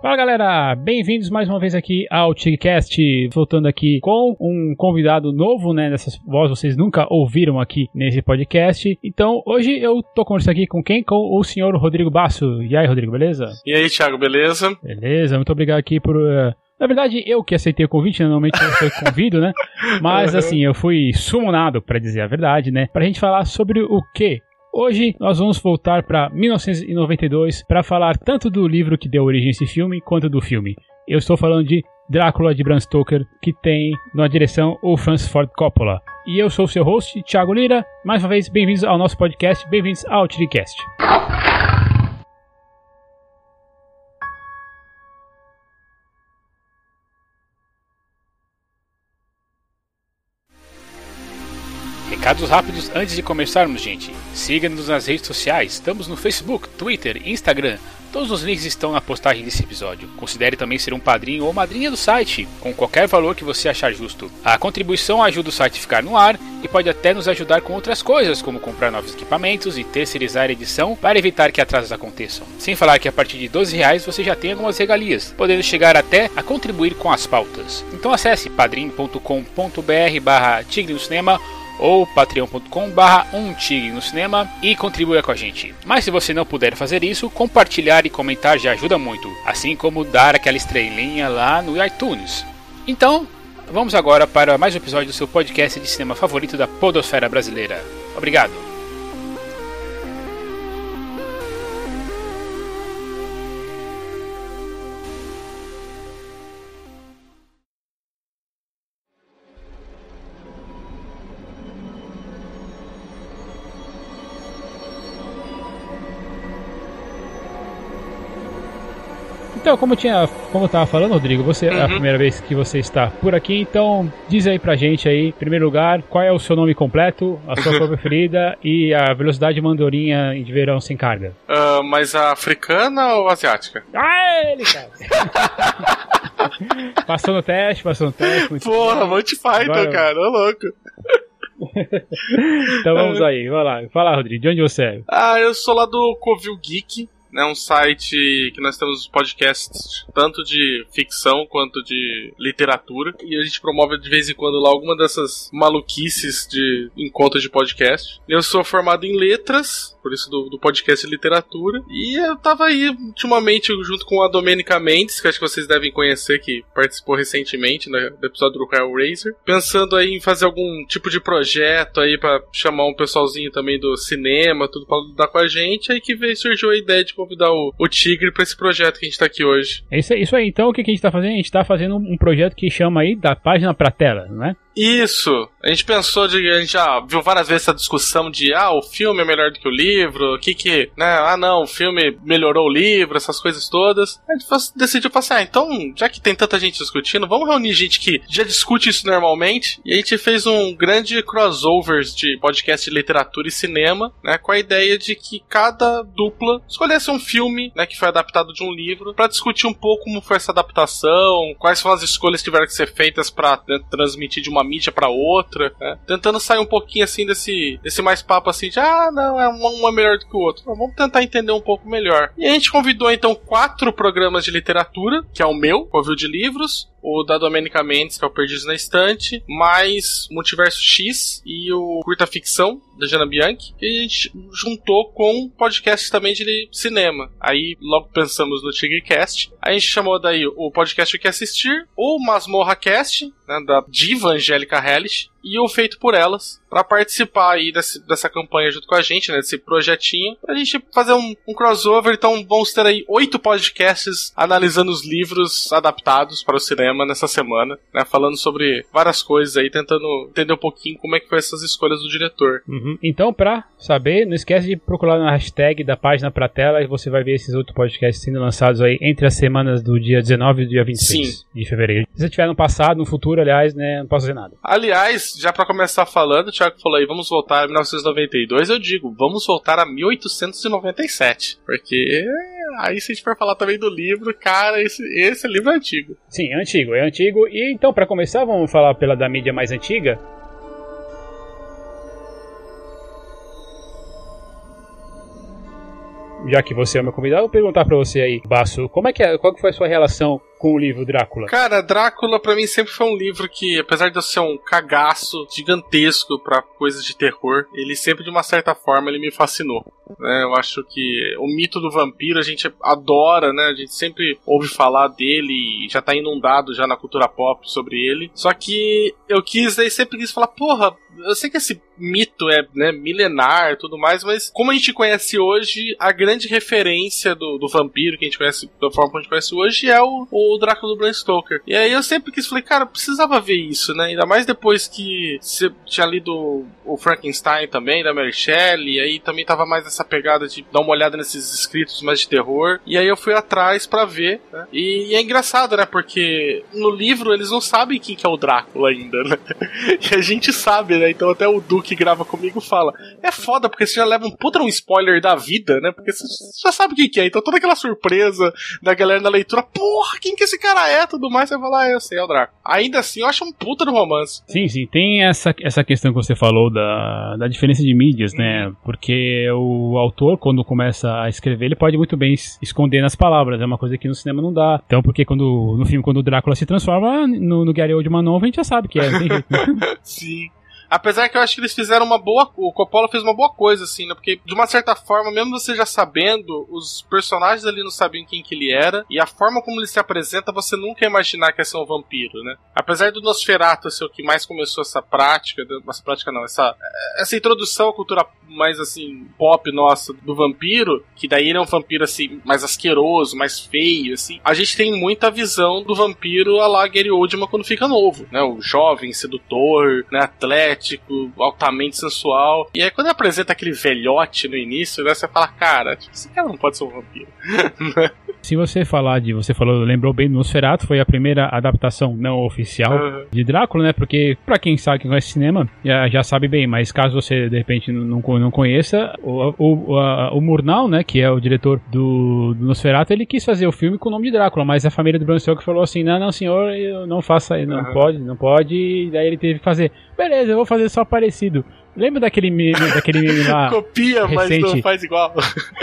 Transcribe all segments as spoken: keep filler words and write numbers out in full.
Fala galera, bem-vindos mais uma vez aqui ao TigCast, voltando aqui com um convidado novo, né, dessas vozes vocês nunca ouviram aqui nesse podcast. Então hoje eu tô conversando aqui com quem? Com o senhor Rodrigo Basso. E aí, Rodrigo, beleza? E aí, Thiago, beleza? Beleza, muito obrigado aqui por... Uh... Na verdade, eu que aceitei o convite, normalmente eu sou convido, né? Mas assim, eu fui sumonado, pra dizer a verdade, né? Pra gente falar sobre o quê? Hoje nós vamos voltar para mil novecentos e noventa e dois para falar tanto do livro que deu origem a esse filme quanto do filme. Eu estou falando de Drácula de Bram Stoker, que tem na direção o Francis Ford Coppola. E eu sou o seu host, Thiago Lira. Mais uma vez, bem-vindos ao nosso podcast, bem-vindos ao TigCast. Recados rápidos antes de começarmos, gente. Siga-nos nas redes sociais. Estamos no Facebook, Twitter e Instagram. Todos os links estão na postagem desse episódio. Considere também ser um padrinho ou madrinha do site, com qualquer valor que você achar justo. A contribuição ajuda o site a ficar no ar e pode até nos ajudar com outras coisas, como comprar novos equipamentos e terceirizar a edição para evitar que atrasos aconteçam. Sem falar que a partir de doze reais você já tem algumas regalias, podendo chegar até a contribuir com as pautas. Então acesse padrim.com.br barra Tigre no Cinema ou patreon ponto com barra um tigre no cinema e contribua com a gente. Mas se você não puder fazer isso, compartilhar e comentar já ajuda muito, assim como dar aquela estrelinha lá no iTunes. Então, vamos agora para mais um episódio do seu podcast de cinema favorito da podosfera brasileira. Obrigado! Então, como eu tinha, como eu tava falando, Rodrigo, você uhum. é a primeira vez que você está por aqui, então diz aí pra gente aí, em primeiro lugar, qual é o seu nome completo, a sua cor preferida e a velocidade de mandorinha de verão sem carga. Uh, mas a africana ou asiática? Ah, ele, cara! Passou no teste, passou no teste. Muito Porra, Monty Python, cara, ô louco. Então vamos aí, vai lá. Fala, Rodrigo, de onde você é? Ah, eu sou lá do Covil Geek. É um site que nós temos podcasts tanto de ficção quanto de literatura. E a gente promove de vez em quando lá alguma dessas maluquices de encontros de podcast. Eu sou formado em letras, por isso do, do podcast de literatura. E eu tava aí ultimamente junto com a Domênica Mendes, que acho que vocês devem conhecer, que participou recentemente né, do episódio do Hellraiser. Pensando aí em fazer algum tipo de projeto aí pra chamar um pessoalzinho também do cinema, tudo pra lidar com a gente. Aí que veio, surgiu a ideia de convidar o, o Tigre pra esse projeto que a gente tá aqui hoje. É isso, isso aí, então o que, que a gente tá fazendo? A gente tá fazendo um projeto que chama aí da página pra tela, não é? Isso, a gente pensou, de, a gente já viu várias vezes essa discussão de ah, o filme é melhor do que o livro, o que que, né, ah não, o filme melhorou o livro, essas coisas todas. A gente decidiu passar, ah, então, já que tem tanta gente discutindo, vamos reunir gente que já discute isso normalmente, e a gente fez um grande crossovers de podcast de literatura e cinema, né, com a ideia de que cada dupla escolhesse um filme, né, que foi adaptado de um livro, pra discutir um pouco como foi essa adaptação, quais foram as escolhas que tiveram que ser feitas pra né, transmitir de uma mídia pra outra, né? Tentando sair um pouquinho assim desse, desse mais papo assim de ah, não, é um, um é melhor do que o outro. Então, vamos tentar entender um pouco melhor. E a gente convidou então quatro programas de literatura, que é o meu, o Ouviu de Livros, o da Domênica Mendes, que é o Perdidos na Estante, mais Multiverso X e o Curta Ficção, da Jana Bianchi, que a gente juntou com podcasts também de cinema. Aí logo pensamos no TigreCast. Aí a gente chamou daí o podcast O Que Assistir, o Masmorra Cast, né, da diva Angélica Hellish, e o Feito por Elas, para participar aí desse, dessa campanha junto com a gente, né, desse projetinho, pra gente fazer um, um crossover. Então vamos ter aí oito podcasts analisando os livros adaptados para o cinema nessa semana, né, falando sobre várias coisas aí, tentando entender um pouquinho como é que foi essas escolhas do diretor. Uhum. Então, pra saber, não esquece de procurar na hashtag da página pra tela e você vai ver esses outros podcasts sendo lançados aí entre as semanas do dia dezenove e do dia vinte e seis Sim. de fevereiro. Se você estiver no passado, no futuro, aliás, né, não posso dizer nada. Aliás, já pra começar falando, o Thiago falou aí, vamos voltar a mil novecentos e noventa e dois, eu digo, vamos voltar a mil oitocentos e noventa e sete, porque aí se a gente for falar também do livro, cara, esse, esse livro é antigo. Sim, é antigo, é antigo, e então pra começar, vamos falar pela da mídia mais antiga. já que você é o meu convidado, eu vou perguntar pra você aí, Basso, como é que é, qual que foi a sua relação com o livro Drácula? Cara, Drácula pra mim sempre foi um livro que, apesar de eu ser um cagaço gigantesco pra coisas de terror, ele sempre, de uma certa forma, ele me fascinou. Né? Eu acho que o mito do vampiro a gente adora, né? A gente sempre ouve falar dele e já tá inundado já na cultura pop sobre ele. Só que eu quis, aí sempre quis falar, porra, eu sei que esse mito é, né, milenar e tudo mais, mas como a gente conhece hoje, a grande referência do, do vampiro que a gente conhece, da forma como a gente conhece hoje, é o, o Drácula do Bram Stoker. E aí eu sempre quis, falei, cara, precisava ver isso, né? Ainda mais depois que você tinha lido o Frankenstein também, da Mary Shelley, e aí também tava mais essa pegada de dar uma olhada nesses escritos mais de terror, e aí eu fui atrás pra ver, né? E, e é engraçado, né? Porque no livro eles não sabem quem que é o Drácula ainda, né? E a gente sabe, né? Então até o Du que grava comigo fala, é foda porque você já leva um puta um spoiler da vida, né? Porque você já sabe quem que é, então toda aquela surpresa da galera na leitura, porra, quem que esse cara é, tudo mais, você vai falar, ah, eu sei, é o Drácula. Ainda assim, eu acho um puta do romance. Sim, sim, tem essa, essa questão que você falou da, da diferença de mídias, né? Hum. Porque o autor, quando começa a escrever, ele pode muito bem esconder nas palavras, é uma coisa que no cinema não dá. Então, porque quando no filme, quando o Drácula se transforma, no, no Gary Oldman novo, a gente já sabe que é, não tem jeito, né? Sim. Apesar que eu acho que eles fizeram uma boa... O Coppola fez uma boa coisa, assim, né? Porque, de uma certa forma, mesmo você já sabendo, os personagens ali não sabiam quem que ele era, e a forma como ele se apresenta, você nunca ia imaginar que ia ser um vampiro, né? Apesar do Nosferatu ser o que mais começou essa prática... Essa prática não, essa, essa introdução à cultura mais, assim, pop nossa do vampiro, que daí ele é um vampiro, assim, mais asqueroso, mais feio, assim. A gente tem muita visão do vampiro a lá Gary Oldman quando fica novo, né? O jovem, sedutor, né? Atleta, altamente sensual. E aí quando ele apresenta aquele velhote no início, né, você fala, cara, tipo, esse cara não pode ser um vampiro. Se você falar de, você falou, lembrou bem do Nosferatu, foi a primeira adaptação não oficial uhum. de Drácula, né, porque pra quem sabe que conhece cinema, já, já sabe bem, mas caso você de repente não, não conheça, o, o, a, o Murnau, né, que é o diretor do, do Nosferatu, ele quis fazer o filme com o nome de Drácula, mas a família do Bram Stoker falou assim, não, não senhor, eu não faça, não uhum. pode, não pode, e daí ele teve que fazer, beleza, eu vou fazer só parecido. Lembra daquele meme, daquele meme lá? Copia, recente? Mas não faz igual.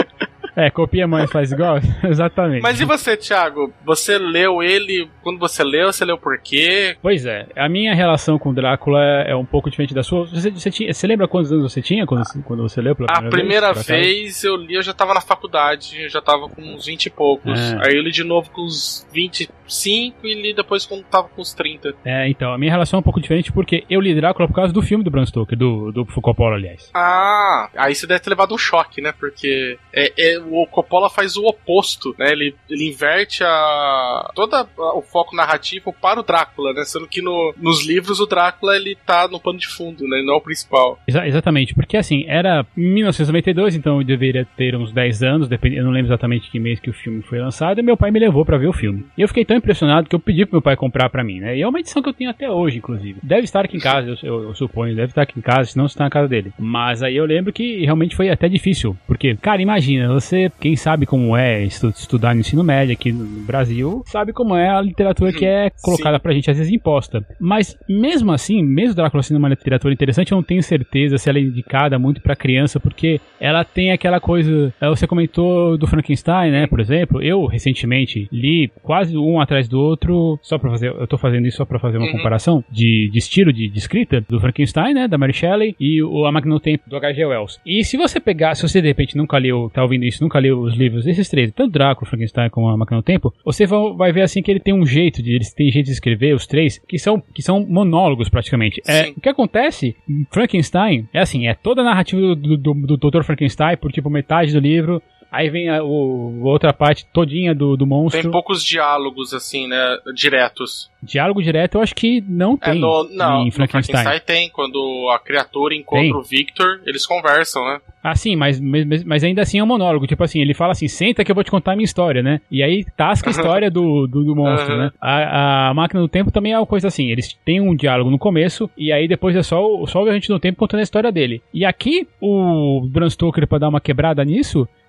É, copia, mas faz igual? Exatamente. Mas e você, Thiago? Você leu ele, quando você leu, você leu por quê? Pois é, a minha relação com Drácula é um pouco diferente da sua. Você, você, tinha, você lembra quantos anos você tinha quando, ah, quando você leu pela primeira vez? A primeira vez, vez eu li, eu já tava na faculdade, eu já tava com uns vinte e poucos. É. Aí eu li de novo com uns vinte e cinco e li depois quando tava com uns trinta. É, então, a minha relação é um pouco diferente porque eu li Drácula por causa do filme do Bram Stoker, do, do Coppola, aliás. Ah, aí você deve ter levado um choque, né? Porque é, é, o Coppola faz o oposto, né? Ele, ele inverte a, todo a, o foco narrativo para o Drácula, né? Sendo que no, nos livros o Drácula, ele tá no pano de fundo, né? Ele não é o principal. Exa- exatamente, porque assim, era mil novecentos e noventa e dois, então eu deveria ter uns dez anos, depend... eu não lembro exatamente que mês que o filme foi lançado, e meu pai me levou pra ver o filme. E eu fiquei tão impressionado que eu pedi pro meu pai comprar pra mim, né? E é uma edição que eu tenho até hoje, inclusive. Deve estar aqui em casa, eu, eu, eu suponho, deve estar aqui em casa, senão está na casa dele. Mas aí eu lembro que realmente foi até difícil, porque, cara, imagina, você, quem sabe como é estu- estudar no ensino médio aqui no Brasil, sabe como é a literatura que é colocada Sim. pra gente, às vezes imposta. Mas mesmo assim, mesmo Drácula sendo uma literatura interessante, eu não tenho certeza se ela é indicada muito pra criança, porque ela tem aquela coisa, você comentou do Frankenstein, né, por exemplo, eu recentemente li quase um atrás do outro, só pra fazer, eu tô fazendo isso só pra fazer uma uhum. comparação de, de estilo de, de escrita do Frankenstein, né, da Mary Shelley, e o A Máquina do Tempo do H G Wells. E se você pegar, se você de repente nunca leu, tá ouvindo isso, nunca leu os livros desses três, tanto Drácula, Frankenstein como A Máquina do Tempo, você vai, vai ver assim que ele tem um jeito, de, eles têm jeito de escrever, os três, que são, que são monólogos praticamente. É, o que acontece em Frankenstein é assim, é toda a narrativa do, do, do, do doutor Frankenstein por tipo metade do livro. Aí vem a, o, a outra parte todinha do, do monstro. Tem poucos diálogos, assim, né, diretos. Diálogo direto eu acho que não tem é no, não, em Frankenstein. No Frankenstein tem, quando a criatura encontra tem. o Victor, eles conversam, né? Ah, sim, mas, mas, mas ainda assim é um monólogo. Tipo assim, ele fala assim, senta que eu vou te contar a minha história, né? E aí tasca a história do, do, do monstro, uhum. né? A, a Máquina do Tempo também é uma coisa assim, eles têm um diálogo no começo, e aí depois é só, só o Viajante do Tempo contando a história dele. E aqui, o Bram Stoker, pra dar uma quebrada nisso,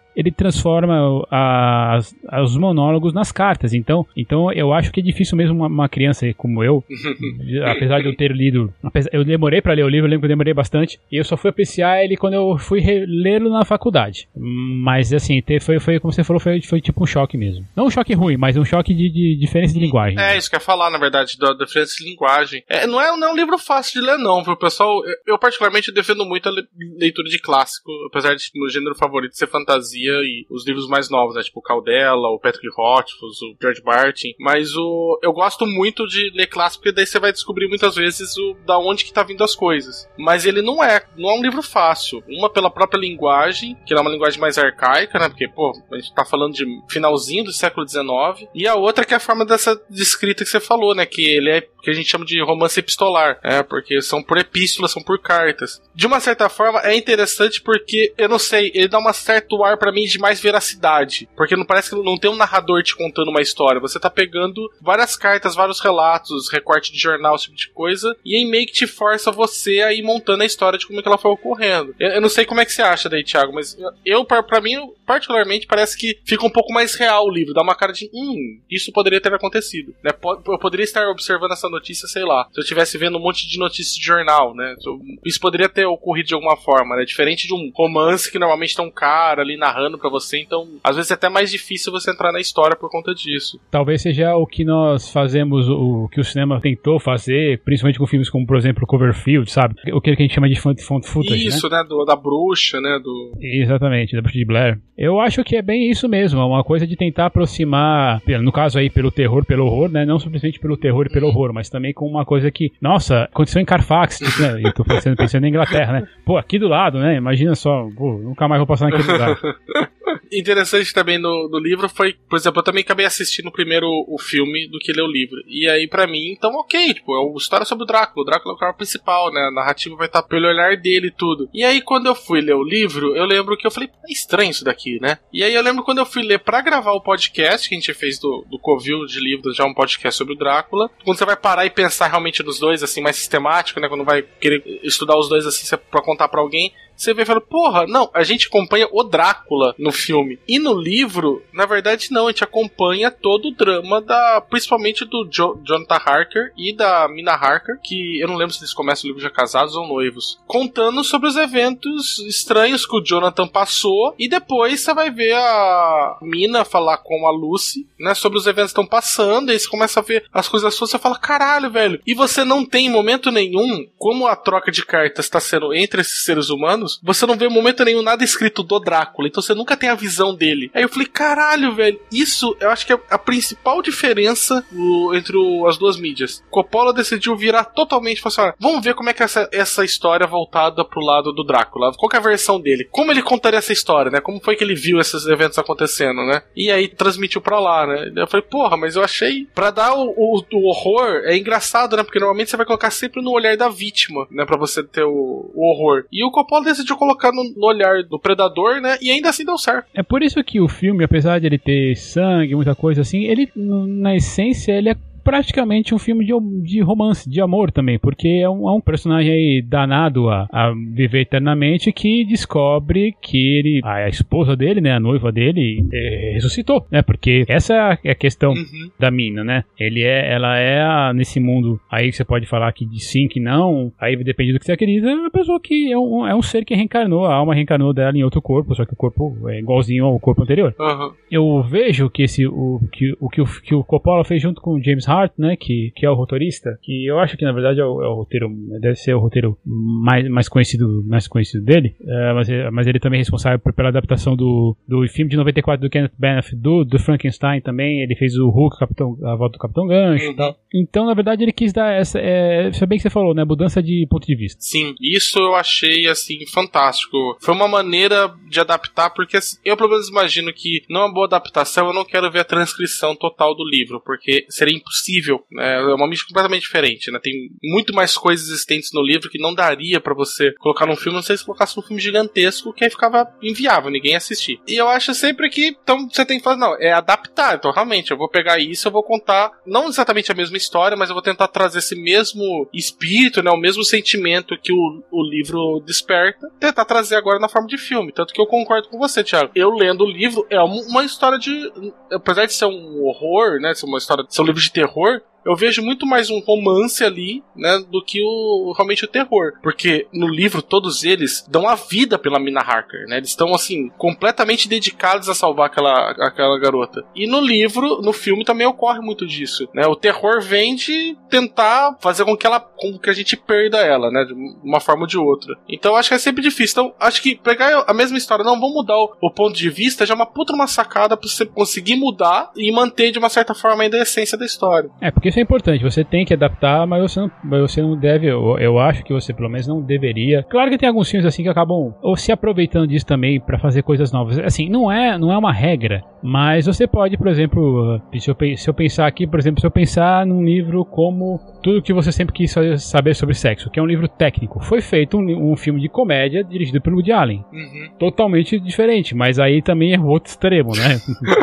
ele transforma a, as, os monólogos nas cartas. Então, então eu acho que é difícil mesmo uma, uma criança como eu, apesar de eu ter lido, apesar, eu demorei pra ler o livro, eu lembro que eu demorei bastante, e eu só fui apreciar ele quando eu fui lê-lo na faculdade. Mas assim, foi, foi como você falou, foi, foi tipo um choque mesmo. Não um choque ruim, mas um choque de, de diferença de linguagem. É, isso que eu ia falar, na verdade, da diferença de linguagem. É, não, é, não é um livro fácil de ler, não, viu, pessoal? Eu, particularmente, defendo muito a leitura de clássico, apesar de meu gênero favorito ser fantasia e os livros mais novos, né, tipo o Caldela, o Patrick Rothfuss, o George Martin. Mas o, eu gosto muito de ler clássico, porque daí você vai descobrir muitas vezes o, da onde que tá vindo as coisas. Mas ele não é, não é um livro fácil. Uma pela própria linguagem, que é uma linguagem mais arcaica, né, porque, pô, a gente tá falando de finalzinho do século dezenove, e a outra que é a forma dessa de escrita que você falou, né, que ele é, que a gente chama de romance epistolar, é, porque são por epístolas, são por cartas. De uma certa forma, é interessante porque, eu não sei, ele dá um certo ar pra mim de mais veracidade, porque não parece que não tem um narrador te contando uma história, você tá pegando várias cartas, vários relatos, recorte de jornal, esse tipo de coisa, e aí meio que te força você a ir montando a história de como é que ela foi ocorrendo. Eu, eu não sei como é que você acha daí, Thiago, mas eu, pra, pra mim, particularmente, parece que fica um pouco mais real o livro, dá uma cara de, hum, isso poderia ter acontecido, né? Eu poderia estar observando essa notícia, sei lá, se eu estivesse vendo um monte de notícias de jornal, né? Isso poderia ter ocorrido de alguma forma, né? Diferente de um romance que normalmente tem um cara ali narrando pra você, então às vezes é até mais difícil você entrar na história por conta disso. Talvez seja o que nós fazemos, o que o cinema tentou fazer, principalmente com filmes como, por exemplo, Cloverfield, sabe? O que a gente chama de found footage, isso, né? né? Do, da bruxa, né? Do... Exatamente, da bruxa de Blair. Eu acho que é bem isso mesmo, é uma coisa de tentar aproximar, no caso aí, pelo terror, pelo horror, né? Não simplesmente pelo terror e pelo horror, mas também com uma coisa que, nossa, aconteceu em Carfax, né? Eu tô pensando, pensando em Inglaterra, né? Pô, aqui do lado, né? Imagina só, pô, nunca mais vou passar naquele lugar. Interessante também no, no livro foi, por exemplo, eu também acabei assistindo primeiro o, o filme do que ler o livro. E aí, pra mim, então, ok, tipo, é uma história sobre o Drácula. O Drácula é o cara principal, né? A narrativa vai estar pelo olhar dele e tudo. E aí, quando eu fui ler o livro, eu lembro que eu falei, é estranho isso daqui, né? E aí eu lembro quando eu fui ler pra gravar o podcast que a gente fez do, do Covil de livros, já um podcast sobre o Drácula. Quando você vai parar e pensar realmente nos dois, assim, mais sistemático, né? Quando vai querer estudar os dois, assim, pra contar pra alguém, você vê e fala, porra, não, a gente acompanha o Drácula no filme. E no livro, na verdade, não, a gente acompanha todo o drama da, principalmente do jo- Jonathan Harker e da Mina Harker, que eu não lembro se eles começam o livro já casados ou noivos, contando sobre os eventos estranhos que o Jonathan passou, e depois você vai ver a Mina falar com a Lucy, né, sobre os eventos que estão passando, e aí você começa a ver as coisas suas, você fala, caralho, velho, e você não tem em momento nenhum, como a troca de cartas está sendo entre esses seres humanos, você não vê em momento nenhum nada escrito do Drácula, então você nunca tem a visão dele. Aí eu falei, caralho, velho, isso eu acho que é a principal diferença o, entre o, as duas mídias. Coppola decidiu virar totalmente, falou assim, vamos ver como é que é essa, essa história voltada pro lado do Drácula, qual que é a versão dele, como ele contaria essa história, né, como foi que ele viu esses eventos acontecendo, né, e aí transmitiu pra lá, né. Eu falei, porra, mas eu achei, pra dar o, o, o horror, é engraçado, né, porque normalmente você vai colocar sempre no olhar da vítima, né, pra você ter o, o horror, e o Coppola decidiu decidiu colocar no, no olhar do predador, né? E ainda assim deu certo. É por isso que o filme, apesar de ele ter sangue, muita coisa assim, ele, na essência, ele é praticamente um filme de, de romance, de amor também, porque é um, é um personagem aí danado a, a viver eternamente que descobre que ele, a esposa dele, né, a noiva dele, é, ressuscitou, né, porque essa é a questão uhum. da mina, né, ele é, ela é a, nesse mundo, aí você pode falar que de sim, que não, aí depende do que você acredita, é uma pessoa que é um, é um ser que reencarnou, a alma reencarnou dela em outro corpo, só que o corpo é igualzinho ao corpo anterior. Uhum. Eu vejo que esse, o, que, o, que o que o Coppola fez junto com o James Hart, né, que, que é o roteirista, que eu acho que na verdade é o, é o roteiro, deve ser o roteiro mais, mais conhecido mais conhecido dele, é, mas, mas ele também é responsável pela adaptação do, do filme de noventa e quatro do Kenneth Branagh, do, do Frankenstein também, ele fez o Hulk, Capitão, a volta do Capitão Gancho uhum. e tal. Então na verdade ele quis dar essa, é, isso é bem que você falou, né, mudança de ponto de vista. Sim, isso eu achei assim fantástico, foi uma maneira de adaptar, porque assim, eu pelo menos imagino que numa boa adaptação eu não quero ver a transcrição total do livro, porque seria impossível impossível, né? É uma mídia completamente diferente, né? Tem muito mais coisas existentes no livro que não daria pra você colocar num filme, não sei se colocasse num filme gigantesco, que aí ficava inviável, ninguém ia assistir. E eu acho sempre que, então, você tem que fazer, não, é adaptar, então realmente, eu vou pegar isso, eu vou contar, não exatamente a mesma história, mas eu vou tentar trazer esse mesmo espírito, né, o mesmo sentimento que o, o livro desperta, tentar trazer agora na forma de filme, tanto que eu concordo com você, Thiago. Eu lendo o livro, é uma história de, apesar de ser um horror, né, ser uma história, ser um livro de terror, eu vejo muito mais um romance ali, né, do que o, realmente o terror. Porque no livro, todos eles dão a vida pela Mina Harker, né? Eles estão, assim, completamente dedicados a salvar aquela, aquela garota. E no livro, no filme, também ocorre muito disso, né? O terror vem de tentar fazer com que ela, com que a gente perda ela, né? De uma forma ou de outra. Então, acho que é sempre difícil. Então, acho que pegar a mesma história, não, vamos mudar o, o ponto de vista, já é uma puta uma sacada pra você conseguir mudar e manter, de uma certa forma, ainda a essência da história. É, porque isso é importante, você tem que adaptar, mas você não, você não deve, eu, eu acho que você pelo menos não deveria. Claro que tem alguns filmes assim que acabam ou se aproveitando disso também pra fazer coisas novas. Assim, não é, não é uma regra, mas você pode, por exemplo, se eu, se eu pensar aqui, por exemplo, se eu pensar num livro como Tudo que Você Sempre Quis Saber Sobre Sexo, que é um livro técnico, foi feito um, um filme de comédia dirigido pelo Woody Allen. Uhum. Totalmente diferente, mas aí também é outro extremo, né?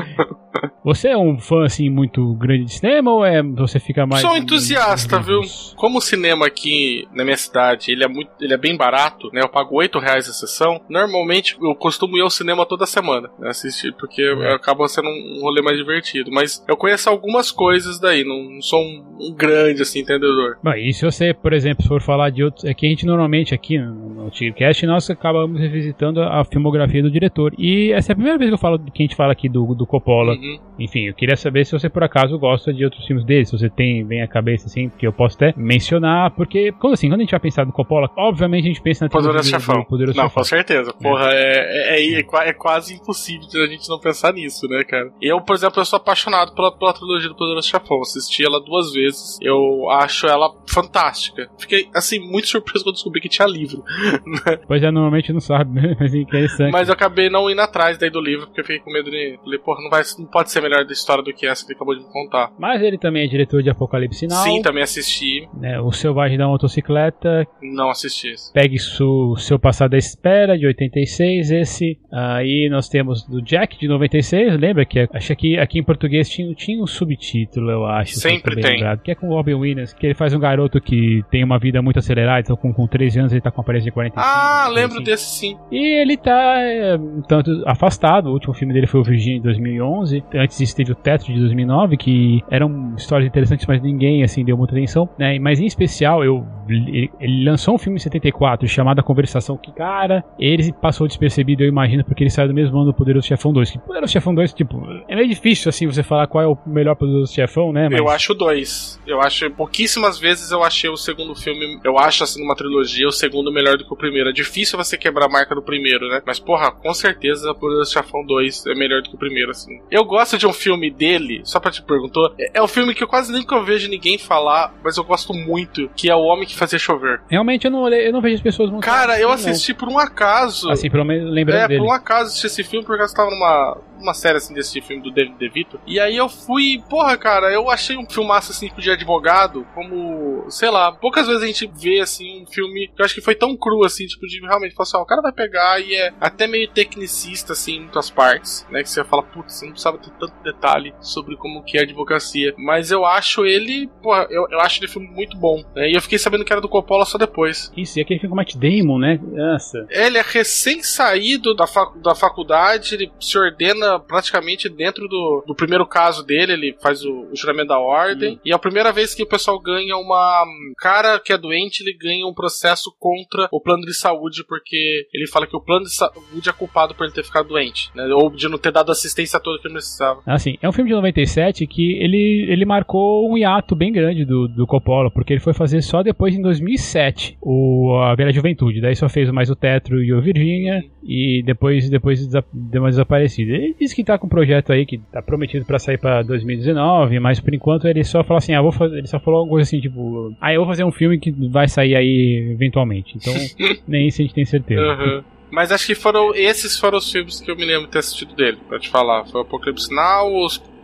Você é um fã, assim, muito grande de cinema ou é, você fica mais... Sou um entusiasta, viu? Como o cinema aqui na minha cidade, ele é, muito, ele é bem barato, né? Eu pago oito reais a sessão. Normalmente, eu costumo ir ao cinema toda semana, né? Assistir, porque é. acaba sendo um rolê mais divertido. Mas eu conheço algumas coisas daí, não, não sou um, um grande, assim, entendedor. Bom, e se você, por exemplo, for falar de outros... É que a gente normalmente aqui no, no TigoCast, nós acabamos revisitando a, a filmografia do diretor. E essa é a primeira vez que eu falo, que a gente fala aqui do, do Coppola. Uhum. Enfim, eu queria saber se você por acaso gosta de outros filmes dele, se você tem bem a cabeça assim, que eu posso até mencionar, porque quando assim, quando a gente vai pensar no Coppola, obviamente a gente pensa na Poderoso Chefão. Poderoso não, Chefão. Com certeza. Porra, é, é, é, é, é quase impossível a gente não pensar nisso, né, cara? Eu, por exemplo, eu sou apaixonado pela, pela trilogia do Poderoso Chefão. Assisti ela duas vezes. Eu acho ela fantástica. Fiquei, assim, muito surpreso quando descobri que tinha livro. Pois é, normalmente não sabe, né? Mas é interessante. Mas eu acabei não indo atrás daí do livro, porque eu fiquei com medo de... Falei, porra, não, vai, não pode ser melhor da história do que essa que ele acabou de me contar. Mas ele também é diretor de Apocalipse Now. Sim, também assisti. Né, o Selvagem da Motocicleta. Não assisti esse. Pegue o Seu Passado à Espera, de oitenta e seis. Esse. Aí nós temos do Jack, de noventa e seis. Lembra que acho que aqui em português tinha, tinha um subtítulo, eu acho. Sempre tem. Lembrado, que é com o Robin Williams, que ele faz um garoto que tem uma vida muito acelerada, então com, com treze anos ele tá com a aparência de quarenta e cinco. Ah, lembro assim. Desse sim. E ele tá é, um tanto afastado. O último filme dele foi o Virgínia, de dois mil e onze. Antes disso teve o Teto, de dois mil e nove, que eram histórias interessantes, mas ninguém assim deu muita atenção, né? Mas em especial, eu, ele, ele lançou um filme em setenta e quatro chamado A Conversação, que, cara, ele passou despercebido, eu imagino, porque ele saiu do mesmo ano do Poderoso Chefão dois. Que Poderoso Chefão dois, tipo, é meio difícil assim você falar qual é o melhor Poderoso Chefão, né? Mas... Eu acho dois. Eu acho, pouquíssimas vezes eu achei o segundo filme, eu acho assim, numa trilogia, o segundo melhor do que o primeiro. É difícil você quebrar a marca do primeiro, né? Mas, porra, com certeza Poderoso Chefão dois é melhor do que o primeiro, assim. Eu gosto de um filme dele, só pra te perguntar, é um filme que eu quase nunca vejo ninguém falar, mas eu gosto muito, que é O Homem que Fazia Chover. Realmente eu não, olhei, eu não vejo as pessoas muito. Cara, eu assisti não. por um acaso. Assim, pelo menos lembrando é, dele. É, por um acaso assisti esse filme, porque eu estava numa uma série assim desse filme do David DeVito. E aí eu fui, porra, cara, eu achei um filmaço assim de advogado, como, sei lá, poucas vezes a gente vê assim um filme que eu acho que foi tão cru assim, tipo, de realmente falar assim, ó, o cara vai pegar e é até meio tecnicista assim em muitas partes, né, que você fala, putz, você não precisava ter tanto detalhe sobre como que é a advocacia, mas eu acho ele, porra, eu, eu acho ele filme muito bom, né, e eu fiquei sabendo que era do Coppola só depois. Isso, e aquele filme com o Matt Damon, né, nossa. Ele é recém-saído da, fac, da faculdade, ele se ordena praticamente dentro do, do primeiro caso dele, ele faz o, o juramento da ordem, hum. e é a primeira vez que o pessoal ganha uma... Um cara que é doente, ele ganha um processo contra o plano de saúde, porque ele fala que o plano de saúde é culpado por ele ter ficado doente, né, ou de não ter dado assistência toda que ele precisava. Ah, sim. É um filme de noventa e sete que ele, ele marcou um hiato bem grande do, do Coppola, porque ele foi fazer só depois, em dois mil e sete, o A Velha Juventude. Daí só fez mais o Tetro e o Virgínia, e depois, depois deu uma desaparecida. Ele disse que tá com um projeto aí que tá prometido pra sair pra dois mil e dezenove, mas por enquanto ele só falou assim, ah, vou fazer, ele só falou alguma coisa assim, tipo, ah, eu vou fazer um filme que vai sair aí eventualmente. Então, nem isso a gente tem certeza. Uhum. Mas acho que foram esses foram os filmes que eu me lembro de ter assistido dele, pra te falar. Foi o Apocalipse Now, os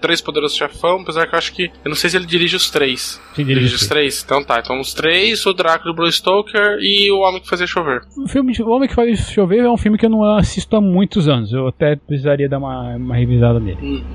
Três Poderosos Chefão, apesar que eu acho que... Eu não sei se ele dirige os três. Sim, dirige, dirige os três? Então tá, então os três, o Drácula do Bram Stoker e o Homem que Fazia Chover. O filme de O Homem que Fazia Chover é um filme que eu não assisto há muitos anos. Eu até precisaria dar uma, uma revisada nele. Hum.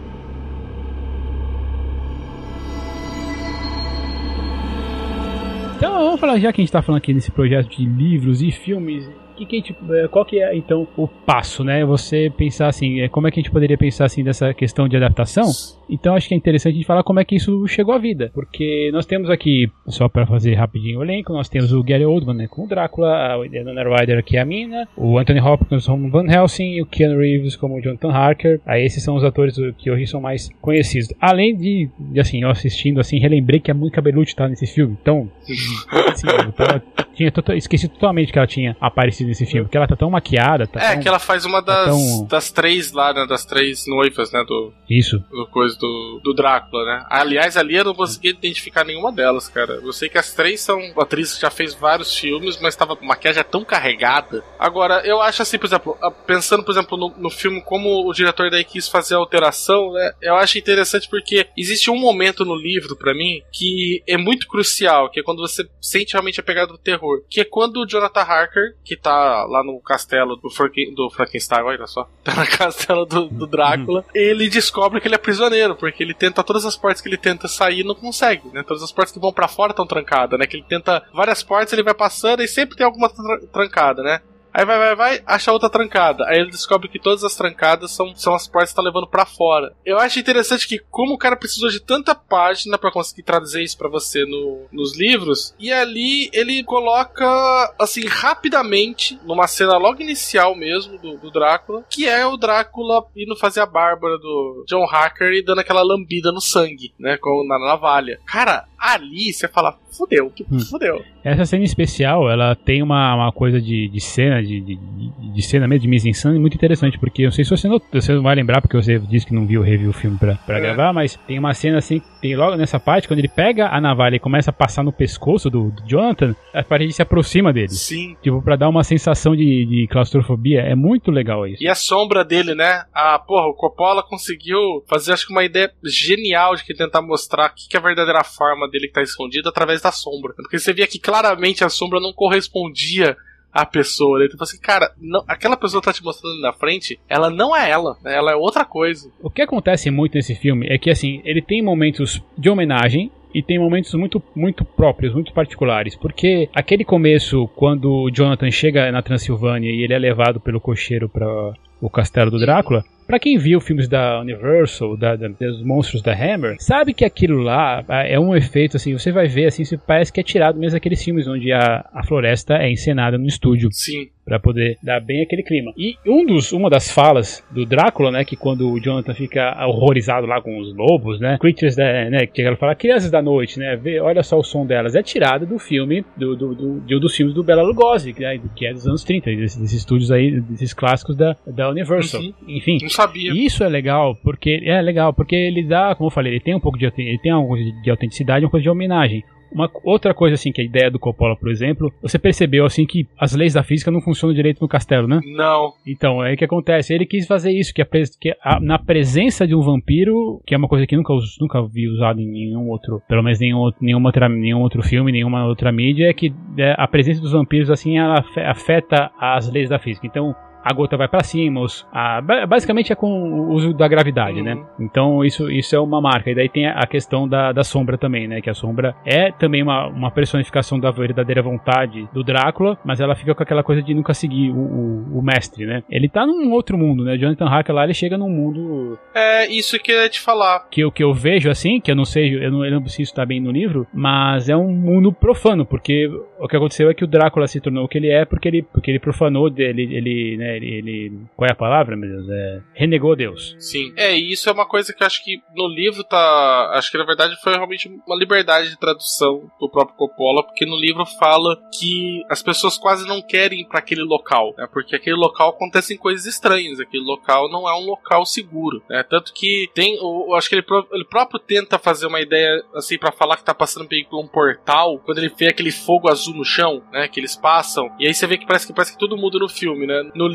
Então vamos falar, já que a gente tá falando aqui desse projeto de livros e filmes, que que a gente, qual que é então o passo, né? Você pensar assim, como é que a gente poderia pensar assim dessa questão de adaptação? Então acho que é interessante a gente falar como é que isso chegou à vida, porque nós temos aqui, só para fazer rapidinho o elenco, nós temos o Gary Oldman, né, com o Drácula, a Winona Ryder, que é a Mina, o Anthony Hopkins como Van Helsing e o Keanu Reeves como Jonathan Harker. Aí esses são os atores que hoje são mais conhecidos. Além de, de assim, eu assistindo assim, relembrei que a Monica Bellucci tá nesse filme. Então, assim, eu tava, tinha total, esqueci totalmente que ela tinha aparecido nesse filme, porque ela tá tão maquiada, tá É, tão, que ela faz uma das, tá tão... das três lá, né, das três noivas, né, do... Isso. Do coisa do, do Drácula, né? Aliás, ali eu não consegui identificar nenhuma delas, cara. Eu sei que as três são atrizes que já fez vários filmes, mas tava com maquiagem tão carregada. Agora, eu acho assim, por exemplo, pensando, por exemplo, no, no filme, como o diretor daí quis fazer a alteração, né? Eu acho interessante porque existe um momento no livro, pra mim, que é muito crucial, que é quando você sente realmente a pegada do terror. Que é quando o Jonathan Harker, que tá lá no castelo do, Franken, do Frankenstein, olha só, tá no castelo do, do Drácula, uhum. Ele descobre que ele é prisioneiro, porque ele tenta todas as portas que ele tenta sair e não consegue, né? Todas as portas que vão pra fora estão trancadas, né? Que ele tenta várias portas, ele vai passando e sempre tem alguma tra- trancada, né? Aí vai, vai, vai, acha outra trancada. Aí ele descobre que todas as trancadas são, são as portas que tá levando pra fora. Eu acho interessante que, como o cara precisou de tanta página pra conseguir traduzir isso pra você no, nos livros, e ali ele coloca, assim, rapidamente, numa cena logo inicial mesmo do, do Drácula, que é o Drácula indo fazer a Bárbara do John Hacker e dando aquela lambida no sangue, né, com, na navalha. Cara, ali você fala, fudeu, tipo, hum. fudeu. Essa cena especial, ela tem uma, uma coisa de, de cena, de, de, de cena mesmo, de mise-en-scène, muito interessante, porque eu não sei se você não, você não vai lembrar, porque você disse que não viu, reviu o filme pra, pra é. gravar, mas tem uma cena assim, tem logo nessa parte, quando ele pega a navalha e começa a passar no pescoço do, do Jonathan, a parede se aproxima dele. Sim. Tipo, pra dar uma sensação de, de claustrofobia, é muito legal isso. E a sombra dele, né? Ah, porra, o Coppola conseguiu fazer, acho que uma ideia genial de que tentar mostrar o que, que é a verdadeira forma dele que tá escondida através da sombra. Porque você via que claramente a sombra não correspondia à pessoa, né? Então assim, cara, não, aquela pessoa que tá te mostrando na frente, ela não é ela, né? Ela é outra coisa. O que acontece muito nesse filme é que, assim, ele tem momentos de homenagem e tem momentos muito, muito próprios, muito particulares, porque aquele começo, quando o Jonathan chega na Transilvânia e ele é levado pelo cocheiro para o castelo do Drácula, pra quem viu filmes da Universal, da, da, dos monstros da Hammer, sabe que aquilo lá é um efeito, assim, você vai ver, assim, parece que é tirado mesmo daqueles filmes onde a, a floresta é encenada no estúdio. Sim. Pra poder dar bem aquele clima. E um dos, uma das falas do Drácula, né, que quando o Jonathan fica horrorizado lá com os lobos, né, creatures, da, né, que ela fala, crianças da noite, né, vê, olha só o som delas, é tirado do filme, do, do, do, de um dos filmes do Bela Lugosi, né, que é dos anos trinta, desses, desses estúdios aí, desses clássicos da, da Universal. Uhum. Enfim. Não sabia. Isso é legal, porque é legal, porque ele dá, como eu falei, ele tem um pouco de, ele tem algo de autenticidade, uma coisa de homenagem. Uma outra coisa, assim, que a ideia do Coppola, por exemplo, você percebeu, assim, que as leis da física não funcionam direito no castelo, né? Não. Então, é o que acontece. Ele quis fazer isso, que, a, que a, na presença de um vampiro, que é uma coisa que nunca, nunca vi usado em nenhum outro, pelo menos nenhum, nenhum, outra, nenhum outro filme, nenhuma outra mídia, é que é, a presença dos vampiros, assim, ela afeta as leis da física. Então, a gota vai pra cima, os, a, basicamente é com o uso da gravidade, uhum. né? Então isso, isso é uma marca. E daí tem a questão da, da sombra também, né? Que a sombra é também uma, uma personificação da verdadeira vontade do Drácula, mas ela fica com aquela coisa de nunca seguir o, o, o mestre, né? Ele tá num outro mundo, né? O Jonathan Harker lá, ele chega num mundo... É, isso que eu ia te falar. Que o que eu vejo, assim, que eu não sei, eu não, eu não preciso estar bem no livro, mas é um mundo profano, porque o que aconteceu é que o Drácula se tornou o que ele é porque ele, porque ele profanou dele, ele, né? Ele, ele, qual é a palavra, meu Deus? É, renegou Deus. Sim. É, e isso é uma coisa que eu acho que no livro tá... Acho que na verdade foi realmente uma liberdade de tradução do próprio Coppola, porque no livro fala que as pessoas quase não querem ir pra aquele local, né? Porque aquele local acontecem coisas estranhas, aquele local não é um local seguro, né? Tanto que tem... Eu acho que ele, ele próprio tenta fazer uma ideia, assim, pra falar que tá passando por um portal, quando ele vê aquele fogo azul no chão, né? Que eles passam, e aí você vê que parece que, parece que tudo muda no filme, né? No livro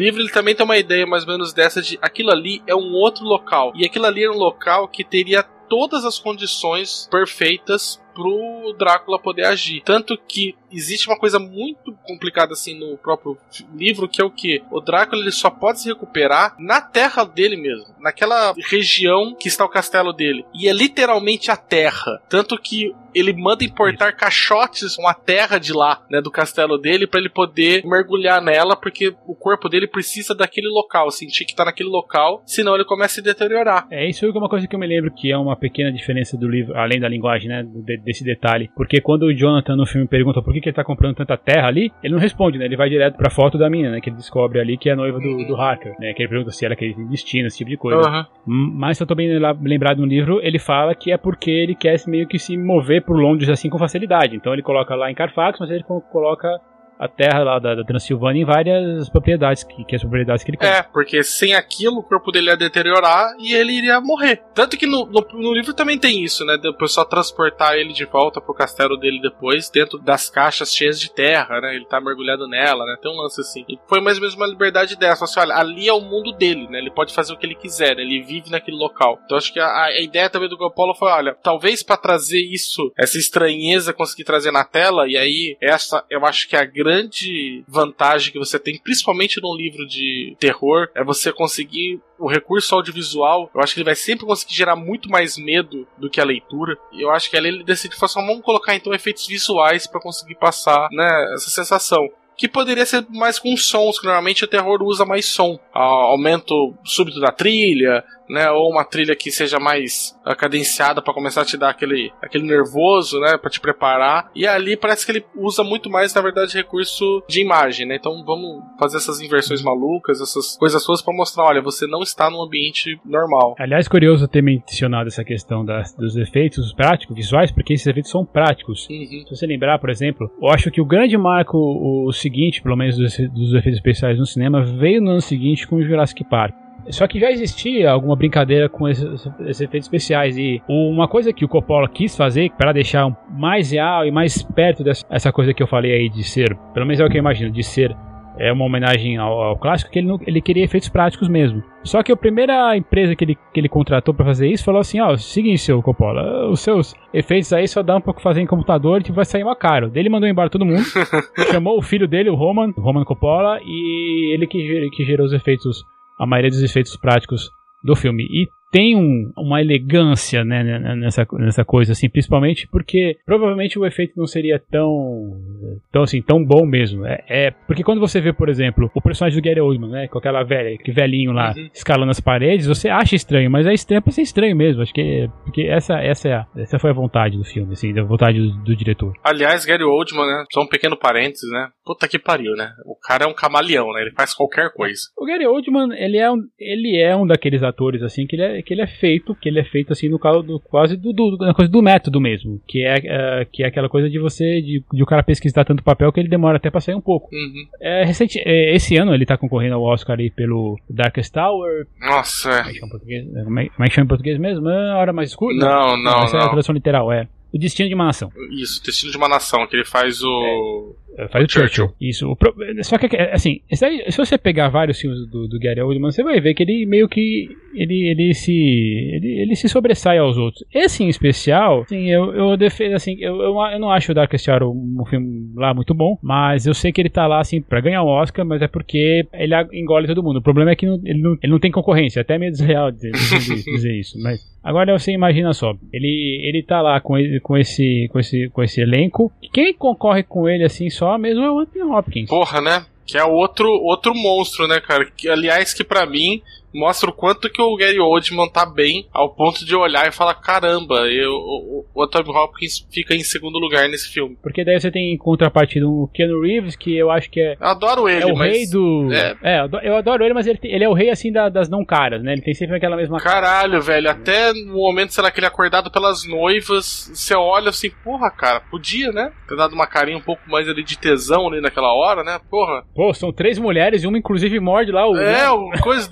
livro ele também tem uma ideia mais ou menos dessa de aquilo ali é um outro local. E aquilo ali é um local que teria todas as condições perfeitas pro Drácula poder agir. Tanto que existe uma coisa muito complicada assim no próprio livro, que é o que? O Drácula ele só pode se recuperar na terra dele mesmo, naquela região que está o castelo dele. E é literalmente a terra. Tanto que ele manda importar caixotes com a terra de lá, né, do castelo dele, pra ele poder mergulhar nela, porque o corpo dele precisa daquele local, sentir que tá naquele local, senão ele começa a se deteriorar. É, isso é uma coisa que eu me lembro que é uma pequena diferença do livro, além da linguagem, né, desse detalhe. Porque quando o Jonathan no filme pergunta por que, que ele tá comprando tanta terra ali, ele não responde, né, ele vai direto pra foto da mina, né, que ele descobre ali que é a noiva do, do Harker, né, que ele pergunta se ela quer destino, esse tipo de coisa. Uhum. Mas se eu tô bem lembrado no livro, ele fala que é porque ele quer meio que se mover por Londres assim com facilidade. Então ele coloca lá em Carfax, mas ele coloca a terra lá da, da Transilvânia em várias propriedades, que, que as propriedades que ele quer. É, porque sem aquilo o corpo dele ia deteriorar e ele iria morrer. Tanto que no, no, no livro também tem isso, né? O pessoal transportar ele de volta pro castelo dele depois, dentro das caixas cheias de terra, né? Ele tá mergulhado nela, né? Tem um lance assim. E foi mais ou menos uma liberdade dessa. Assim, olha, ali é o mundo dele, né? Ele pode fazer o que ele quiser, né? Ele vive naquele local. Então acho que a, a ideia também do Coppola foi, olha, talvez pra trazer isso, essa estranheza, conseguir trazer na tela, e aí essa eu acho que é a grande grande vantagem que você tem, principalmente num livro de terror, é você conseguir o recurso audiovisual. Eu acho que ele vai sempre conseguir gerar muito mais medo do que a leitura. E eu acho que ali ele decide falar assim, vamos colocar então efeitos visuais para conseguir passar, né, essa sensação. Que poderia ser mais com sons, que normalmente o terror usa mais som. Aumento súbito da trilha, né, ou uma trilha que seja mais uh, cadenciada para começar a te dar aquele, aquele nervoso, né, para te preparar. E ali parece que ele usa muito mais, na verdade, recurso de imagem, né? Então vamos fazer essas inversões malucas, essas coisas todas para mostrar, olha, você não está num ambiente normal. Aliás, curioso ter mencionado essa questão das, dos efeitos práticos, visuais, porque esses efeitos são práticos. Uhum. Se você lembrar, por exemplo, eu acho que o grande marco, o seguinte, pelo menos dos, dos efeitos especiais no cinema, veio no ano seguinte com o Jurassic Park. Só que já existia alguma brincadeira com esses, esses efeitos especiais. E uma coisa que o Coppola quis fazer para deixar mais real e mais perto dessa coisa que eu falei aí de ser, pelo menos é o que eu imagino, de ser é uma homenagem ao, ao clássico, que ele, não, ele queria efeitos práticos mesmo. Só que a primeira empresa que ele, que ele contratou para fazer isso falou assim, ó, oh, seguinte, seu Coppola, os seus efeitos aí só dá um pouco fazer em computador e tipo, vai sair mais caro. Daí ele mandou embora todo mundo, chamou o filho dele, o Roman, o Roman Coppola, e ele que, que gerou os efeitos, a maioria dos efeitos práticos do filme. E tem um, uma elegância, né, nessa, nessa coisa, assim, principalmente porque provavelmente o efeito não seria tão, tão assim, tão bom mesmo. É, é porque quando você vê, por exemplo, o personagem do Gary Oldman, né, com aquela velha, que velhinho lá, uhum, escalando as paredes, você acha estranho, mas é estranho pra ser estranho mesmo. Acho que porque essa, essa, é a, essa foi a vontade do filme, assim, a vontade do, do diretor. Aliás, Gary Oldman, né, só um pequeno parênteses, né, puta que pariu, né, o cara é um camaleão, né, ele faz qualquer coisa. O Gary Oldman, ele é um, ele é um daqueles atores, assim, que ele é que ele é feito, que ele é feito assim no caso do quase do, do, do, coisa do método mesmo, que é, uh, que é aquela coisa de você, de, de o cara pesquisar tanto papel que ele demora até pra sair um pouco. Uhum. É, recente, é, esse ano ele tá concorrendo ao Oscar aí pelo Darkest Tower. Nossa. Como é que chama em português, como é, como é que chama em português mesmo? A Hora Mais Escura? Não, não, não. Essa é a tradução literal, é. O Destino de uma Nação. Isso, Destino de uma Nação, que ele faz o... É, faz o Churchill. Churchill. Isso. O pro... Só que, assim, se você pegar vários filmes do, do Gary Oldman, você vai ver que ele meio que... Ele, ele, se, ele, ele se sobressai aos outros. Esse em especial, assim, eu, eu defendo, assim, eu, eu, eu não acho o Darkest Hour um, um filme lá muito bom, mas eu sei que ele tá lá, assim, pra ganhar o Oscar, mas é porque ele engole todo mundo. O problema é que não, ele, não, ele não tem concorrência, até é meio desreal dizer, dizer isso, mas... Agora você imagina só, ele, ele tá lá com, ele, com, esse, com, esse, com esse elenco. Quem concorre com ele assim só mesmo é o Anthony Hopkins. Porra, né? Que é outro, outro monstro, né, cara? Que, aliás, que pra mim mostra o quanto que o Gary Oldman tá bem, ao ponto de olhar e falar, caramba, eu, o, o Anthony Hopkins fica em segundo lugar nesse filme. Porque daí você tem em contrapartida o Keanu Reeves, que eu acho que é... Eu adoro ele, é o mas... rei do... É, é eu adoro ele, mas ele, ele é o rei, assim, da, das não caras, né? Ele tem sempre aquela mesma... Caralho, velho, até no momento, será que ele é acordado pelas noivas, você olha assim, porra, cara, podia, né? Ter dado uma carinha um pouco mais ali de tesão ali naquela hora, né? Porra. Pô, são três mulheres e uma inclusive morde lá o... É, o coisa dele, pô,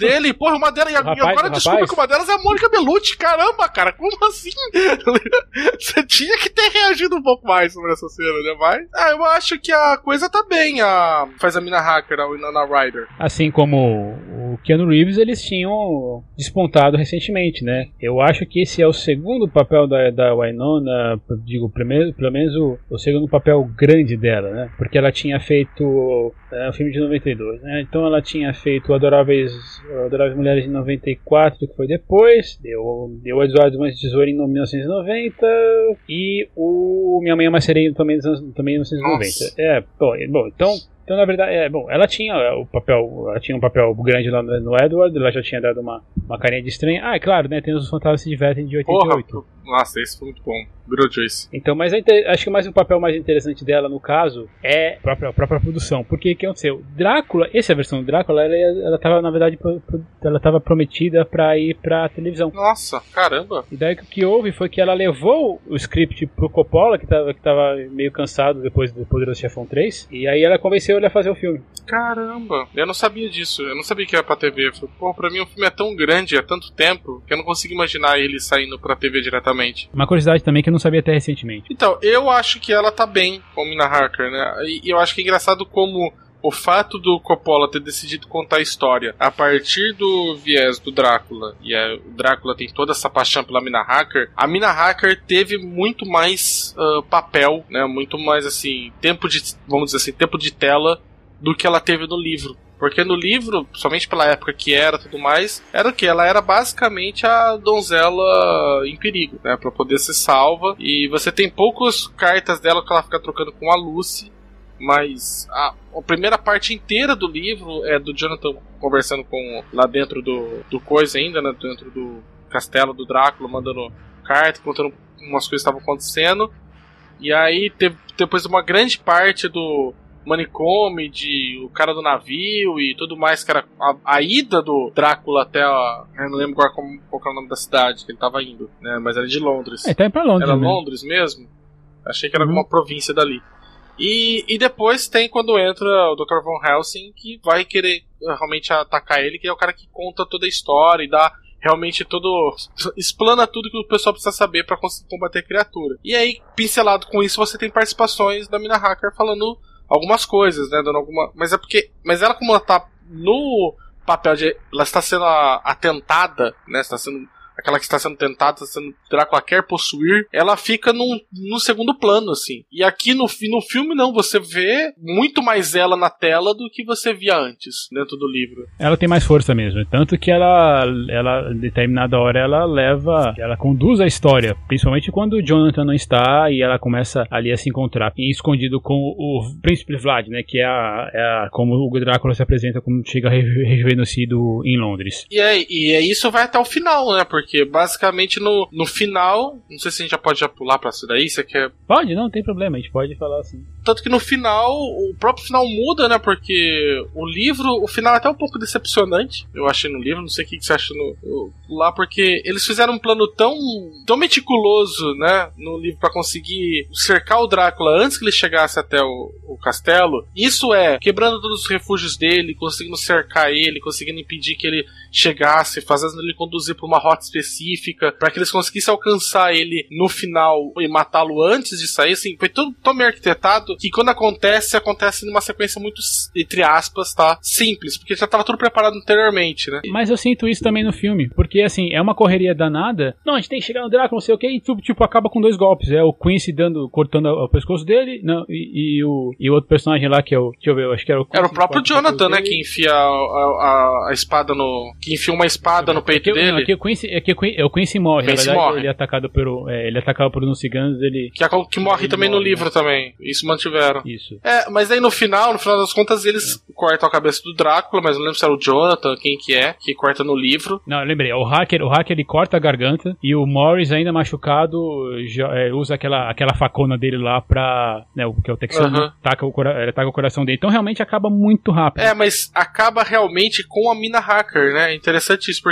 Porra, uma delas, e rapaz, agora desculpa que uma delas é a Mônica Bellucci. Caramba, cara, como assim? Você tinha que ter reagido um pouco mais sobre essa cena, né? Mas, ah, eu acho que a coisa tá bem, a faz a mina hacker, a Winona Ryder. Assim como o Keanu Reeves, eles tinham despontado recentemente, né? Eu acho que esse é o segundo papel da, da Winona, digo, pelo menos, pelo menos o, o segundo papel grande dela, né? Porque ela tinha feito é, o filme de noventa e dois, né? Então ela tinha feito Adoráveis, Adoráveis Mulheres em noventa e quatro, que foi depois, deu, deu Eduardo Mãos de Tesoura em mil novecentos e noventa e o Minha Mãe é uma Sereia também, também em mil novecentos e noventa. Nossa. É, bom, bom, então... Então, na verdade, é, bom, ela tinha o papel, ela tinha um papel grande lá no, no Edward, ela já tinha dado uma, uma carinha de estranha. Ah, é claro, né, tem os Fantasmas Se Divertem de oitenta e oito. Porra, nossa, esse foi muito bom. Beetlejuice. Então, mas é inter... acho que mais o papel mais interessante dela, no caso, é a própria, a própria produção. Porque o que aconteceu? Drácula, essa versão do Drácula, ela, ela tava, na verdade, ela tava prometida pra ir pra televisão. Nossa, caramba. E daí o que houve foi que ela levou o script pro Coppola, que tava, que tava meio cansado depois do Poderoso Chefão três, e aí ela convenceu ele a fazer o filme. Caramba, eu não sabia disso, eu não sabia que era pra T V. Pô, pra mim o filme é tão grande há tanto tempo que eu não consigo imaginar ele saindo pra T V diretamente. Uma curiosidade também que eu não sabia até recentemente. Então, eu acho que ela tá bem com Mina Harker, né? E eu acho que é engraçado como o fato do Coppola ter decidido contar a história a partir do viés do Drácula, e é, o Drácula tem toda essa paixão pela Mina Harker, a Mina Harker teve muito mais uh, papel, né? Muito mais, assim, tempo de, vamos dizer assim, tempo de tela do que ela teve no livro. Porque no livro, somente pela época que era e tudo mais, era o que? Ela era basicamente a donzela em perigo, né? Pra poder ser salva. E você tem poucas cartas dela que ela fica trocando com a Lucy. Mas a, a primeira parte inteira do livro é do Jonathan conversando com lá dentro do, do coisa ainda, né? Dentro do castelo do Drácula, mandando carta, contando umas coisas que estavam acontecendo. E aí teve depois uma grande parte do manicômio, de o cara do navio e tudo mais, que era a, a ida do Drácula até a... Eu não lembro agora como, qual era o nome da cidade que ele tava indo, né? Mas era de Londres. É, tá indo pra Londres. Era mesmo. Londres mesmo? Achei que era uhum. alguma província dali. E, e depois tem quando entra o doutor Van Helsing, que vai querer realmente atacar ele, que é o cara que conta toda a história e dá realmente todo... explana tudo que o pessoal precisa saber pra conseguir combater a criatura. E aí, pincelado com isso, você tem participações da Mina Harker falando algumas coisas, né, dando alguma... Mas é porque... Mas ela, como ela tá no papel de... Ela está sendo atentada, né, está sendo... Aquela que está sendo tentada, está sendo Drácula quer possuir, ela fica num, num segundo plano, assim. E aqui no, no filme, não, você vê muito mais ela na tela do que você via antes, dentro do livro. Ela tem mais força mesmo, tanto que ela, ela em determinada hora, ela leva, ela conduz a história, principalmente quando o Jonathan não está e ela começa ali a se encontrar, e escondido com o Príncipe Vlad, né, que é, a, é a, como o Drácula se apresenta quando chega rejuvenescido em Londres. E é, e é isso vai até o final, né, porque Porque basicamente no, no final, não sei se a gente já pode já pular pra isso daí, você quer... Pode, não tem problema, a gente pode falar assim. Tanto que no final, o próprio final muda, né, porque o livro, o final é até um pouco decepcionante, eu achei no livro, não sei o que você acha no, no, lá, porque eles fizeram um plano tão, tão meticuloso, né, no livro pra conseguir cercar o Drácula antes que ele chegasse até o, o castelo. Isso é, quebrando todos os refúgios dele, conseguindo cercar ele, conseguindo impedir que ele chegasse, fazendo ele conduzir pra uma rota específica, para que eles conseguissem alcançar ele no final e matá-lo antes de sair, assim, foi tudo tão bem arquitetado que quando acontece, acontece numa sequência muito, entre aspas, tá, simples, porque já tava tudo preparado anteriormente, né? Mas eu sinto isso também no filme, porque assim, é uma correria danada, não, a gente tem que chegar no Drácula, não sei o que, e tudo, tipo, acaba com dois golpes, é o Quincy dando, cortando o pescoço dele, não, e, e, o, e o outro personagem lá, que é o, deixa eu ver, eu acho que era o Quincy, era o próprio Jonathan, né, que enfia a, a, a espada no, que enfia uma espada no peito aqui, dele. Aqui o Quincy, aqui o Quincy morre, Quincy na verdade, morre. ele é atacado pelo, é, ele é atacado por uns ciganos, ele... Que, que morre ele também morre, no livro, né? também, isso mantiveram. Isso. É, mas aí no final, no final das contas, eles é. cortam a cabeça do Drácula, mas não lembro se era o Jonathan, quem que é, que corta no livro. Não, eu lembrei, o hacker, o hacker ele corta a garganta, e o Morris, ainda machucado, já, é, usa aquela, aquela facona dele lá pra, né, o que é o texano, uhum. taca o, ele taca o coração dele, então realmente acaba muito rápido. É, mas acaba realmente com a Mina Harker, né, interessante isso, porque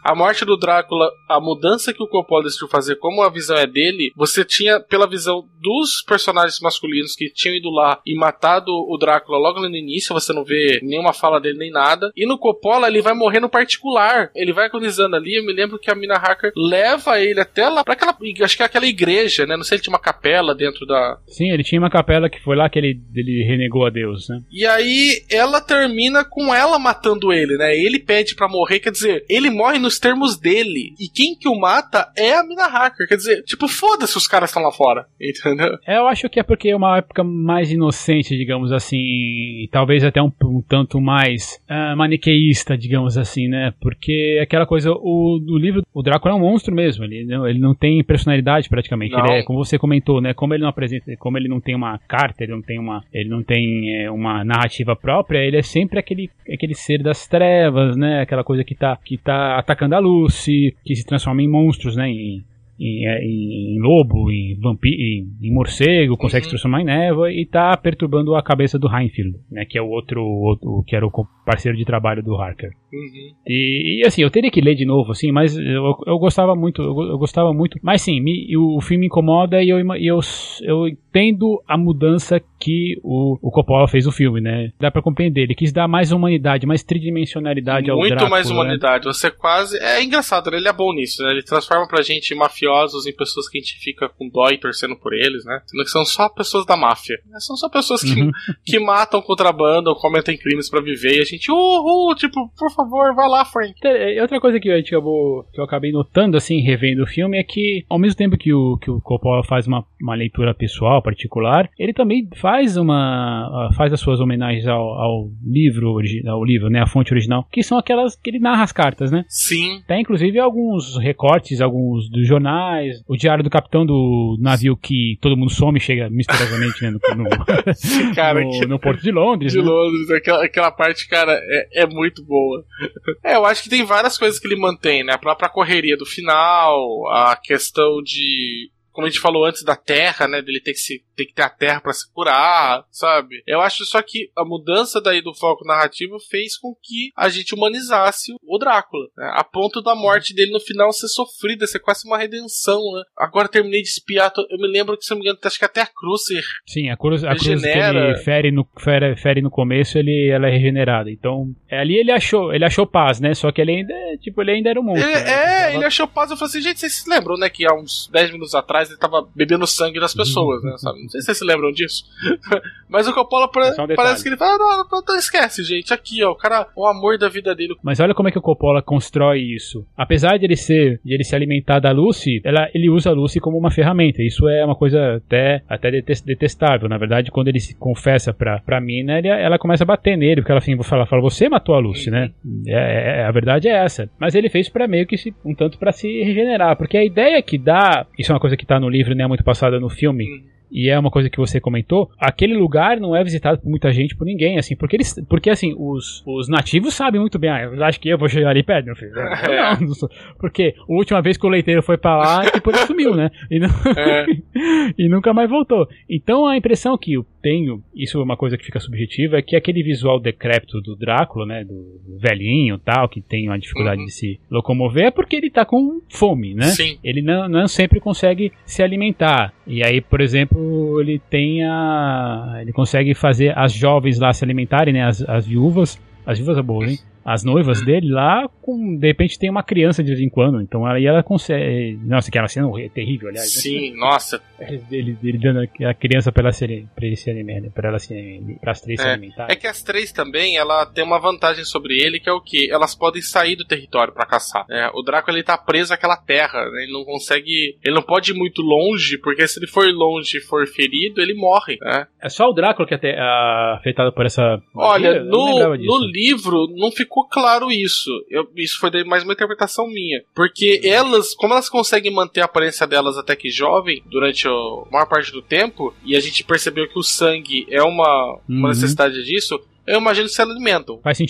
a morte do Drácula, a mudança que o Coppola decidiu fazer, como a visão é dele, você tinha, pela visão dos personagens masculinos que tinham ido lá e matado o Drácula logo no início, você não vê nenhuma fala dele nem nada, e no Coppola ele vai morrer no particular, ele vai agonizando ali. Eu me lembro que a Mina Harker leva ele até lá pra aquela, acho que é aquela igreja, né, não sei se ele tinha uma capela dentro da... Sim, ele tinha uma capela que foi lá que ele, ele renegou a Deus, né? E aí ela termina com ela matando ele, né, ele pede pra morrer, quer dizer, ele morre nos termos dele, e quem que o mata é a Mina Harker, quer dizer, tipo, foda-se os caras estão lá fora, entendeu? É, eu acho que é porque é uma época mais inocente, digamos assim, e talvez até um, um tanto mais uh, maniqueísta, digamos assim, né, porque aquela coisa, o, o livro, o Drácula é um monstro mesmo, ele não, ele não tem personalidade praticamente, ele é, como você comentou, né, como ele não apresenta, como ele não tem uma carta, ele não tem uma, ele não tem é, uma narrativa própria, ele é sempre aquele, aquele ser das trevas, né, aquela coisa que tá, que tá atacando a Lucy, que se transforma em monstros, né, em, em, em, em lobo, em vampiro, em, em morcego, consegue uhum. se transformar em névoa e tá perturbando a cabeça do Renfield, né, que é o outro, outro que era o parceiro de trabalho do Harker. Uhum. E, e assim, eu teria que ler de novo, assim, mas eu, eu gostava muito, eu, eu gostava muito, mas sim, me, o, o filme me incomoda e eu, eu, eu entendo a mudança que o, o Coppola fez no filme, né? Dá pra compreender, ele quis dar mais humanidade, mais tridimensionalidade ao Drácula. Muito mais humanidade, né? Você quase... É engraçado, né? Ele é bom nisso, né? Ele transforma pra gente mafiosos em pessoas que a gente fica com dó e torcendo por eles, né? Sendo que são só pessoas da máfia. São só pessoas que, uhum. que matam contrabando ou cometem crimes pra viver e a gente, uhul, tipo, por favor, vai lá, Frank. Outra coisa que eu, acabou, que eu acabei notando, assim, revendo o filme, é que ao mesmo tempo que o, que o Coppola faz uma, uma leitura pessoal, particular, ele também faz uma faz as suas homenagens ao, ao livro, ao livro, né, a fonte original, que são aquelas que ele narra as cartas, né? Sim. Tem inclusive alguns recortes, alguns dos jornais, o diário do capitão do navio que todo mundo some e chega misteriosamente, né, no, no, cara, no, que... no Porto de Londres. De né? Londres, aquela, aquela parte, cara, é, é muito boa. É, eu acho que tem várias coisas que ele mantém, né? A própria correria do final, a questão de... Como a gente falou antes da terra, né? Dele ter que, se, ter, que ter a terra pra se curar, sabe? Eu acho só que a mudança daí do foco narrativo fez com que a gente humanizasse o Drácula, né? A ponto da morte dele no final ser sofrida, ser quase uma redenção, né? Agora terminei de espiar, eu me lembro que, se não me engano, acho que até a cruz se Sim, a cruz, a cruz que ele fere no, fere, fere no começo, ele, ela é regenerada. Então, ali ele achou, ele achou paz, né? Só que ele ainda, tipo, ele ainda era um monstro. Ele, né? É, ele, tava... ele achou paz. Eu falei assim, gente, vocês se lembram, né? Que há uns dez minutos atrás ele tava bebendo sangue das pessoas, né? Sabe? Não sei se vocês se lembram disso. Mas o Coppola pra, um parece que ele fala, não, não, não, esquece, gente. Aqui, ó, o cara, o amor da vida dele. Mas olha como é que o Coppola constrói isso. Apesar de ele ser, de ele se alimentar da Lucy, ela, ele usa a Lucy como uma ferramenta. Isso é uma coisa até, até detestável. Na verdade, quando ele se confessa pra, pra mina, ele, ela começa a bater nele, porque ela assim, fala, fala, você matou a Lucy, uhum. né? É, é, a verdade é essa. Mas ele fez pra meio que se, um tanto pra se regenerar, porque a ideia que dá, isso é uma coisa que tá no livro, né, muito passada no filme, uhum. e é uma coisa que você comentou, aquele lugar não é visitado por muita gente, por ninguém, assim, porque eles, porque assim, os, os nativos sabem muito bem, ah, eu acho que eu vou chegar ali perto, meu filho. Não, não sou, porque a última vez que o leiteiro foi pra lá, depois ele sumiu, né? E, não, é. e nunca mais voltou. Então a impressão que eu tenho, isso é uma coisa que fica subjetiva, é que aquele visual decrépito do Drácula, né, do velhinho tal, que tem uma dificuldade uhum. de se locomover, é porque ele tá com fome, né? Sim. Ele não, não sempre consegue se alimentar. E aí, por exemplo, ele tem a... ele consegue fazer as jovens lá se alimentarem, né, as, as viúvas, as viúvas é boa, hein? As noivas dele lá, com, de repente tem uma criança de vez em quando, então aí ela consegue... Nossa, aquela cena é terrível, aliás. Sim, né? nossa. Ele, ele dando a criança pra ela se, pra ele se alimentar, pra ela se, pra as três é, se alimentarem. É que as três também, ela tem uma vantagem sobre ele, que é o quê? Elas podem sair do território pra caçar. É, o Drácula, ele tá preso àquela terra, né? Ele não consegue... Ele não pode ir muito longe, porque se ele for longe e for ferido, ele morre, né? É só o Drácula que é até, uh, afetado por essa... Olha, no, no livro não ficou claro isso. Eu, isso foi mais uma interpretação minha. Porque elas, como elas conseguem manter a aparência delas até que jovem, durante a maior parte do tempo, e a gente percebeu que o sangue é uma, uma uhum. necessidade disso, eu imagino que se alimentam. Faz sentido.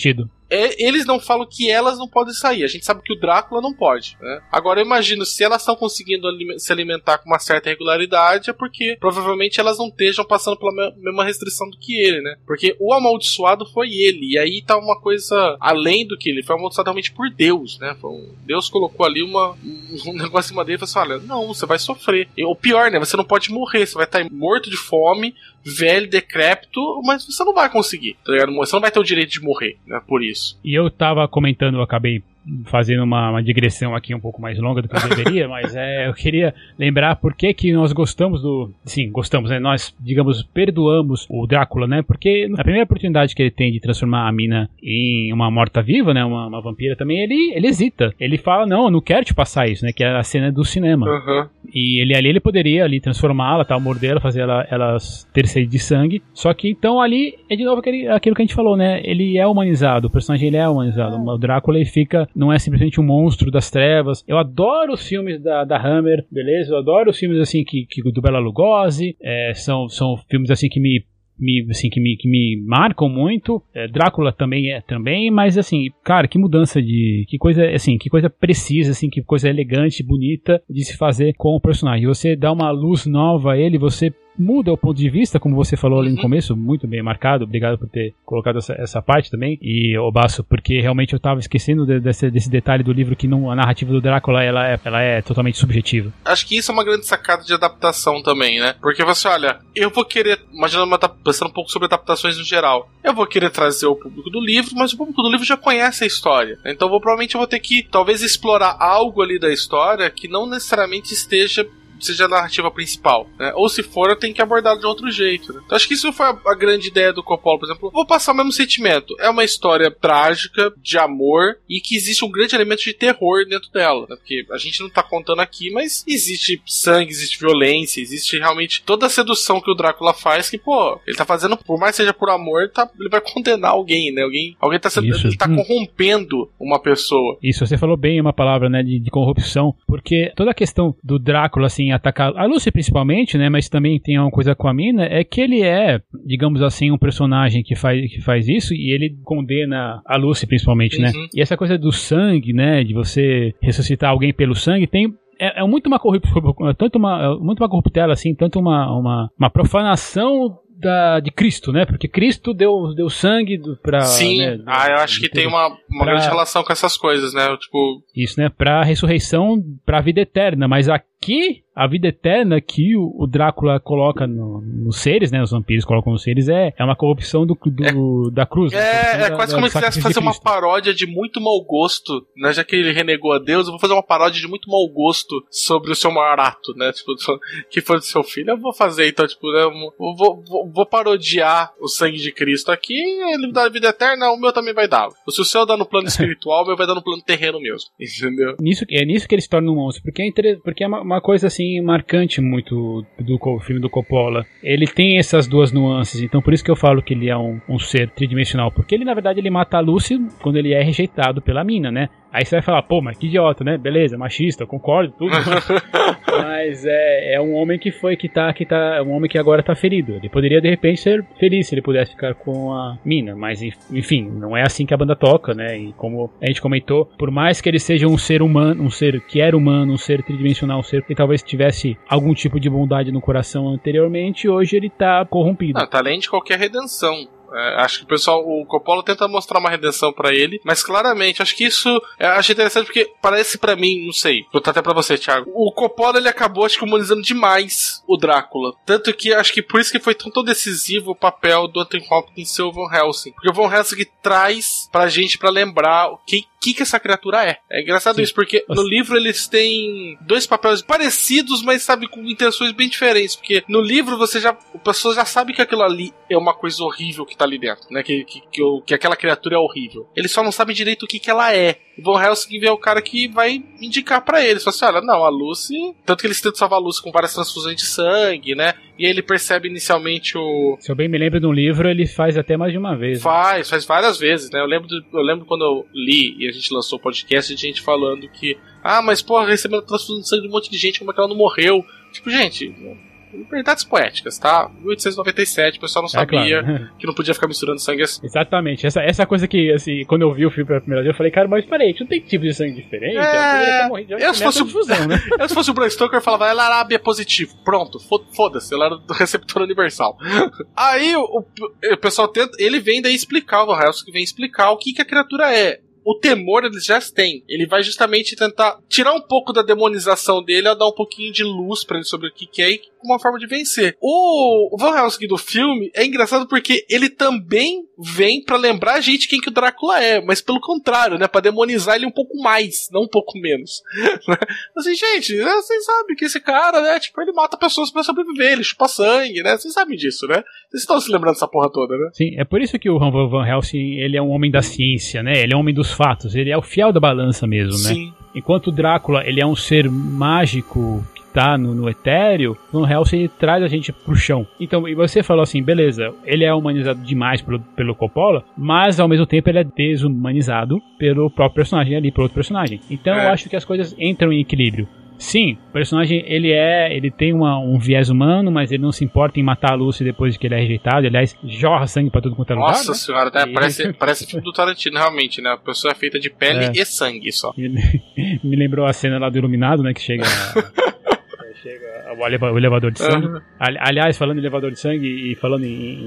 é, eles não falam que elas não podem sair. A gente sabe que o Drácula não pode, né? Agora eu imagino, se elas estão conseguindo aliment- se alimentar com uma certa regularidade, é porque provavelmente elas não estejam passando pela me- mesma restrição do que ele, né? Porque o amaldiçoado foi ele, e aí tá uma coisa além do que ele foi amaldiçoado realmente por Deus, né? Foi um, Deus colocou ali uma, um negócio em cima dele e falou assim: olha, não, você vai sofrer. E o pior, né? Você não pode morrer, você vai estar morto de fome, velho, decrépito, mas você não vai conseguir, tá ligado? Você não vai ter o direito de morrer, né? Por isso. E eu tava comentando, eu acabei fazendo uma, uma digressão aqui um pouco mais longa do que eu deveria, mas é, eu queria lembrar por que que nós gostamos do... Sim, gostamos, né? Nós, digamos, perdoamos o Drácula, né? Porque na primeira oportunidade que ele tem de transformar a mina em uma morta-viva, né? Uma, uma vampira também, ele, ele hesita. Ele fala, não, eu não quero te passar isso, né? Que é a cena do cinema. Uhum. E ele ali, ele poderia ali transformá-la, tal, morder ela, fazer ela, ela ter sede de sangue. Só que então ali é de novo aquele, aquilo que a gente falou, né? Ele é humanizado, o personagem ele é humanizado. O Drácula ele fica... Não é simplesmente um monstro das trevas. Eu adoro os filmes da, da Hammer, beleza? Eu adoro os filmes assim que, que do Bela Lugosi. É, são, são filmes assim que me, me, assim, que me, que me marcam muito. É, Drácula também é também, mas assim, cara, que mudança de... Que coisa, assim, que coisa precisa, assim, que coisa elegante, bonita de se fazer com o personagem. Você dá uma luz nova a ele, você muda o ponto de vista, como você falou ali no começo, muito bem marcado, obrigado por ter colocado essa, essa parte também, e o Basso, porque realmente eu estava esquecendo de, desse, desse detalhe do livro que não, a narrativa do Drácula, ela é, ela é totalmente subjetiva. Acho que isso é uma grande sacada de adaptação também, né? Porque você olha, eu vou querer, imaginando, pensando um pouco sobre adaptações no geral, eu vou querer trazer o público do livro, mas o público do livro já conhece a história, então vou, provavelmente eu vou ter que, talvez, explorar algo ali da história que não necessariamente esteja seja a narrativa principal, né? Ou se for, eu tenho que abordar de outro jeito, né? Então acho que isso foi a, a grande ideia do Coppola, por exemplo. Vou passar o mesmo sentimento. É uma história trágica, de amor, e que existe um grande elemento de terror dentro dela, né? Porque a gente não tá contando aqui, mas existe sangue, existe violência, existe realmente toda a sedução que o Drácula faz, que, pô, ele tá fazendo, por mais que seja por amor, tá, ele vai condenar alguém, né? Alguém, alguém tá, sendo, ele tá hum. corrompendo uma pessoa. Isso, você falou bem uma palavra, né, de, de corrupção, porque toda a questão do Drácula, assim, atacar a Lucy principalmente, né, mas também tem uma coisa com a mina, é que ele é, digamos assim, um personagem que faz, que faz isso e ele condena a Lucy principalmente, uhum. né, e essa coisa do sangue, né, de você ressuscitar alguém pelo sangue, tem É, é muito uma corruptela, tanto uma, muito uma corruptela assim, tanto uma, uma, uma profanação da, de Cristo, né? Porque Cristo deu, deu sangue do, pra... Sim, né, ah, eu acho que tem uma, uma pra, grande relação com essas coisas, né? Tipo... Isso, né? Pra ressurreição, pra vida eterna, mas aqui... A vida eterna que o, o Drácula coloca no, nos seres, né? Os vampiros colocam nos seres, é, é uma corrupção do, do, é, da cruz. É, é da, quase da, como se quisesse fazer uma paródia de muito mau gosto, né? Já que ele renegou a Deus, eu vou fazer uma paródia de muito mau gosto sobre o seu maior ato, né? Tipo, que foi do seu filho, eu vou fazer, então, tipo, né? Eu vou, vou, vou parodiar o sangue de Cristo aqui, ele dá a vida eterna, o meu também vai dar. Se o seu dá no plano espiritual, o meu vai dar no plano terreno mesmo, entendeu? Nisso, é nisso que ele se torna um monstro, porque é, inter... porque é uma, uma coisa assim, marcante muito do filme do Coppola. Ele tem essas duas nuances, então por isso que eu falo que ele é um, um ser tridimensional, porque ele na verdade ele mata a Lucy quando ele é rejeitado pela mina, né? Aí você vai falar, pô, mas que idiota, né? Beleza, machista, concordo, tudo. Mas é, é um homem que foi, que tá, que tá, é um homem que agora tá ferido. Ele poderia, de repente, ser feliz se ele pudesse ficar com a mina, mas, enfim, não é assim que a banda toca, né? E como a gente comentou, por mais que ele seja um ser humano, um ser que era humano, um ser tridimensional, um ser que talvez tivesse algum tipo de bondade no coração anteriormente, hoje ele tá corrompido. Não, tá além de qualquer redenção. É, acho que o pessoal, o Coppola tenta mostrar uma redenção pra ele, mas claramente, acho que isso eu acho interessante porque parece pra mim, não sei, vou botar até pra você, Thiago, o Coppola ele acabou, acho que, humanizando demais o Drácula, tanto que acho que por isso que foi tão, tão decisivo o papel do Anthony Hopkins ser o Van Helsing, porque o Van Helsing traz pra gente pra lembrar o que que, que essa criatura é. É engraçado Sim. isso, porque Nossa. no livro eles têm dois papéis parecidos, mas, sabe, com intenções bem diferentes, porque no livro você já, a pessoa já sabe que aquilo ali é uma coisa horrível que tá ali dentro, né, que, que, que, o, que aquela criatura é horrível. Eles só não sabem direito o que que ela é. O Van Helsing é o cara que vai indicar pra eles, fala assim, olha, não, a Lucy, tanto que eles tentam salvar a Lucy com várias transfusões de sangue, né, e aí ele percebe inicialmente o... Se eu bem me lembro de um livro, ele faz até mais de uma vez. Faz, né? faz várias vezes, né, eu lembro, de, eu lembro quando eu li e a gente lançou o podcast, de gente falando que, ah, mas porra, recebendo transfusão de sangue de um monte de gente, como é que ela não morreu? Tipo, gente, Liberdades poéticas, tá? mil oitocentos e noventa e sete, o pessoal não sabia é, claro. que não podia ficar misturando sangue assim. Exatamente. Essa, essa coisa que, assim, quando eu vi o filme pela primeira vez, eu falei, cara, mas peraí, não tem tipo de sangue diferente? É... Eu, eu, se fosse o... fusão, né? eu se fosse o Bram Stoker, eu falava, ela era A B positivo. Pronto, foda-se, ela era do receptor universal. Aí o, o, o pessoal tenta, ele vem daí explicar, o Van Helsing vem explicar o que, que a criatura é. O temor eles já têm. Ele vai justamente tentar tirar um pouco da demonização dele, a dar um pouquinho de luz pra ele sobre o que, que é e uma forma de vencer. O, o Van Helsing do filme é engraçado porque ele também vem pra lembrar a gente quem que o Drácula é, mas pelo contrário, né? Pra demonizar ele um pouco mais, não um pouco menos. Assim, gente, vocês sabem que esse cara, né? Tipo, ele mata pessoas pra sobreviver, ele chupa sangue, né? Vocês sabem disso, né? Vocês estão se lembrando dessa porra toda, né? Sim, é por isso que o Van Helsing, ele é um homem da ciência, né? Ele é um homem dos fatos, ele é o fiel da balança mesmo, né? Sim. Enquanto o Drácula, ele é um ser mágico que tá no, no etéreo, o Van Helsing traz a gente pro chão. Então, e você falou assim, beleza, ele é humanizado demais pelo, pelo Coppola, mas ao mesmo tempo ele é desumanizado pelo próprio personagem ali, pelo outro personagem. Então é. eu acho que as coisas entram em equilíbrio. Sim, o personagem, ele é, ele tem uma, um viés humano, mas ele não se importa em matar a Lucy depois de que ele é rejeitado. Aliás, jorra sangue pra tudo quanto é lugar. Nossa né? senhora, né? E... parece, parece filme do Tarantino, realmente, né? A pessoa é feita de pele é. e sangue só. Me lembrou a cena lá do Iluminado, né? Que chega... chega o elevador de sangue. Uhum. Aliás, falando em elevador de sangue e falando em,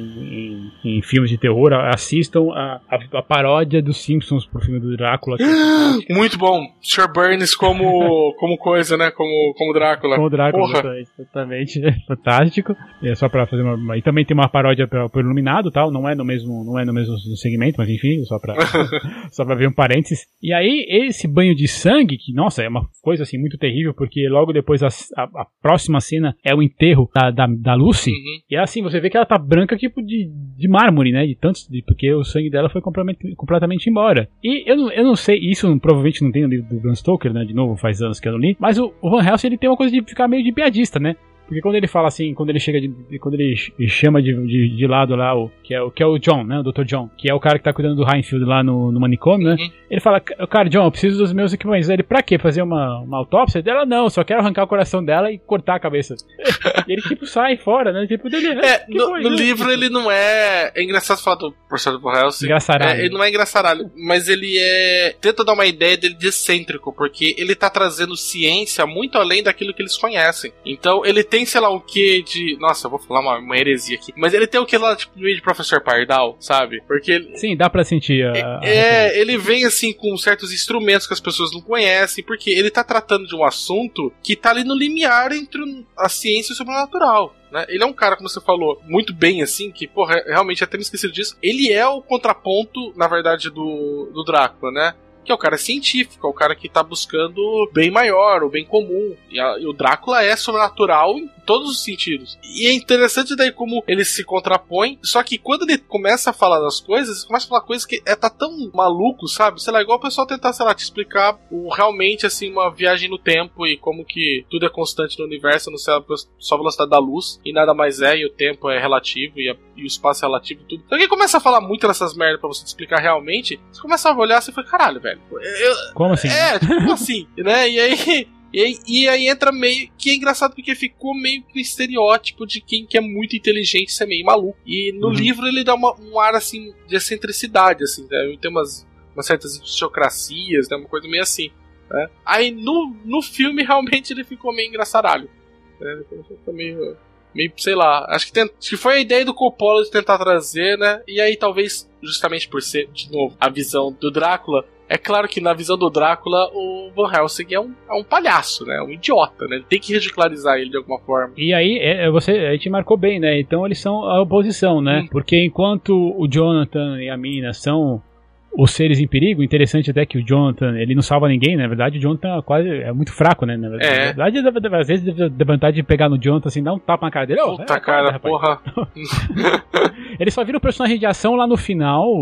em, em, em filmes de terror, assistam a, a, a paródia dos Simpsons pro filme do Drácula. Muito bom. senhor Burns como, como coisa, né? Como, como Drácula. Como Drácula, exatamente. Fantástico. É só pra fazer uma... E também tem uma paródia pro, pro Iluminado, tal. Não é no mesmo, não é no mesmo segmento, mas enfim, só pra, só pra ver um parênteses. E aí, esse banho de sangue, que, nossa, é uma coisa assim muito terrível, porque logo depois a, a, a próxima cena é o enterro da, da, da Lucy. Uhum. E assim, você vê que ela tá branca tipo de, de mármore, né? De tantos, de, porque o sangue dela foi completamente, completamente embora. E eu, eu não sei, isso provavelmente não tem no livro do Bram Stoker, né? De novo, faz anos que eu não li. Mas o, o Van Helsing, ele tem uma coisa de ficar meio de piadista, né? Porque quando ele fala assim, quando ele chega de, quando ele chama de, de, de lado lá o que, é o que é o John, né, o doutor John, que é o cara que tá cuidando do Heinfield lá no, no manicômio, né? Uhum. Ele fala, cara, John, eu preciso dos meus equipamentos. Ele, pra quê? Fazer uma, uma autópsia? Dela, não, só quero arrancar o coração dela e cortar a cabeça. E ele tipo sai fora, né? Tipo, dele, é, no, foi, no né? livro ele não é... É engraçado falar do professor do Helsing. Engraçaralho. É, ele não é engraçaralho, mas ele é... Tenta dar uma ideia dele de excêntrico, porque ele tá trazendo ciência muito além daquilo que eles conhecem. Então ele tem, sei lá, o que de... Nossa, eu vou falar uma, uma heresia aqui. Mas ele tem o que lá, tipo, de professor Pardal, sabe? Porque ele... Sim, dá pra sentir a... É, a... ele vem assim com certos instrumentos que as pessoas não conhecem, porque ele tá tratando de um assunto que tá ali no limiar entre a ciência e o sobrenatural. Né? Ele é um cara, como você falou, muito bem assim, que, porra, realmente até me esqueci disso. Ele é o contraponto, na verdade, do, do Drácula, né? Que é o cara científico, é o cara que tá buscando o bem maior, o bem comum. E, a, e o Drácula é sobrenatural em todos os sentidos. E é interessante daí como ele se contrapõe, só que quando ele começa a falar das coisas, ele começa a falar coisas que é, tá tão maluco, sabe? Sei lá, igual o pessoal tentar, sei lá, te explicar o, realmente, assim, uma viagem no tempo e como que tudo é constante no universo, no céu, só a velocidade da luz, e nada mais é, e o tempo é relativo, e, a, e o espaço é relativo, tudo. Então quem começa a falar muito dessas merdas pra você te explicar realmente, você começa a olhar assim e fala, caralho, velho. Eu, como assim? É, como assim? Né? E aí, e aí, e aí entra meio... Que é engraçado porque ficou meio que o estereótipo de quem que é muito inteligente ser meio maluco. E no uhum. livro ele dá uma, um ar, assim, de excentricidade, assim, né? Tem umas, umas certas idiosincrasias, né? Uma coisa meio assim, né? Aí no, no filme realmente ele ficou meio engraçaralho, né? Ele ficou meio... meio, sei lá, acho que, tent... acho que foi a ideia do Coppola de tentar trazer, né? E aí talvez, justamente por ser, de novo, a visão do Drácula... É claro que na visão do Drácula, o Van Helsing é um, é um palhaço, né? Um idiota, né? Ele tem que ridicularizar ele de alguma forma. E aí, é, você, a gente marcou bem, né? Então eles são a oposição, né? Hum. Porque enquanto o Jonathan e a Mina são os seres em perigo, interessante até que o Jonathan, ele não salva ninguém, né? Na verdade o Jonathan quase é muito fraco, né? Na verdade, é. Na verdade às vezes dá vontade de pegar no Jonathan assim, dar um tapa na cara dele. Puta, oh, é, cara, cara porra. Ele só vira um personagem de ação lá no final...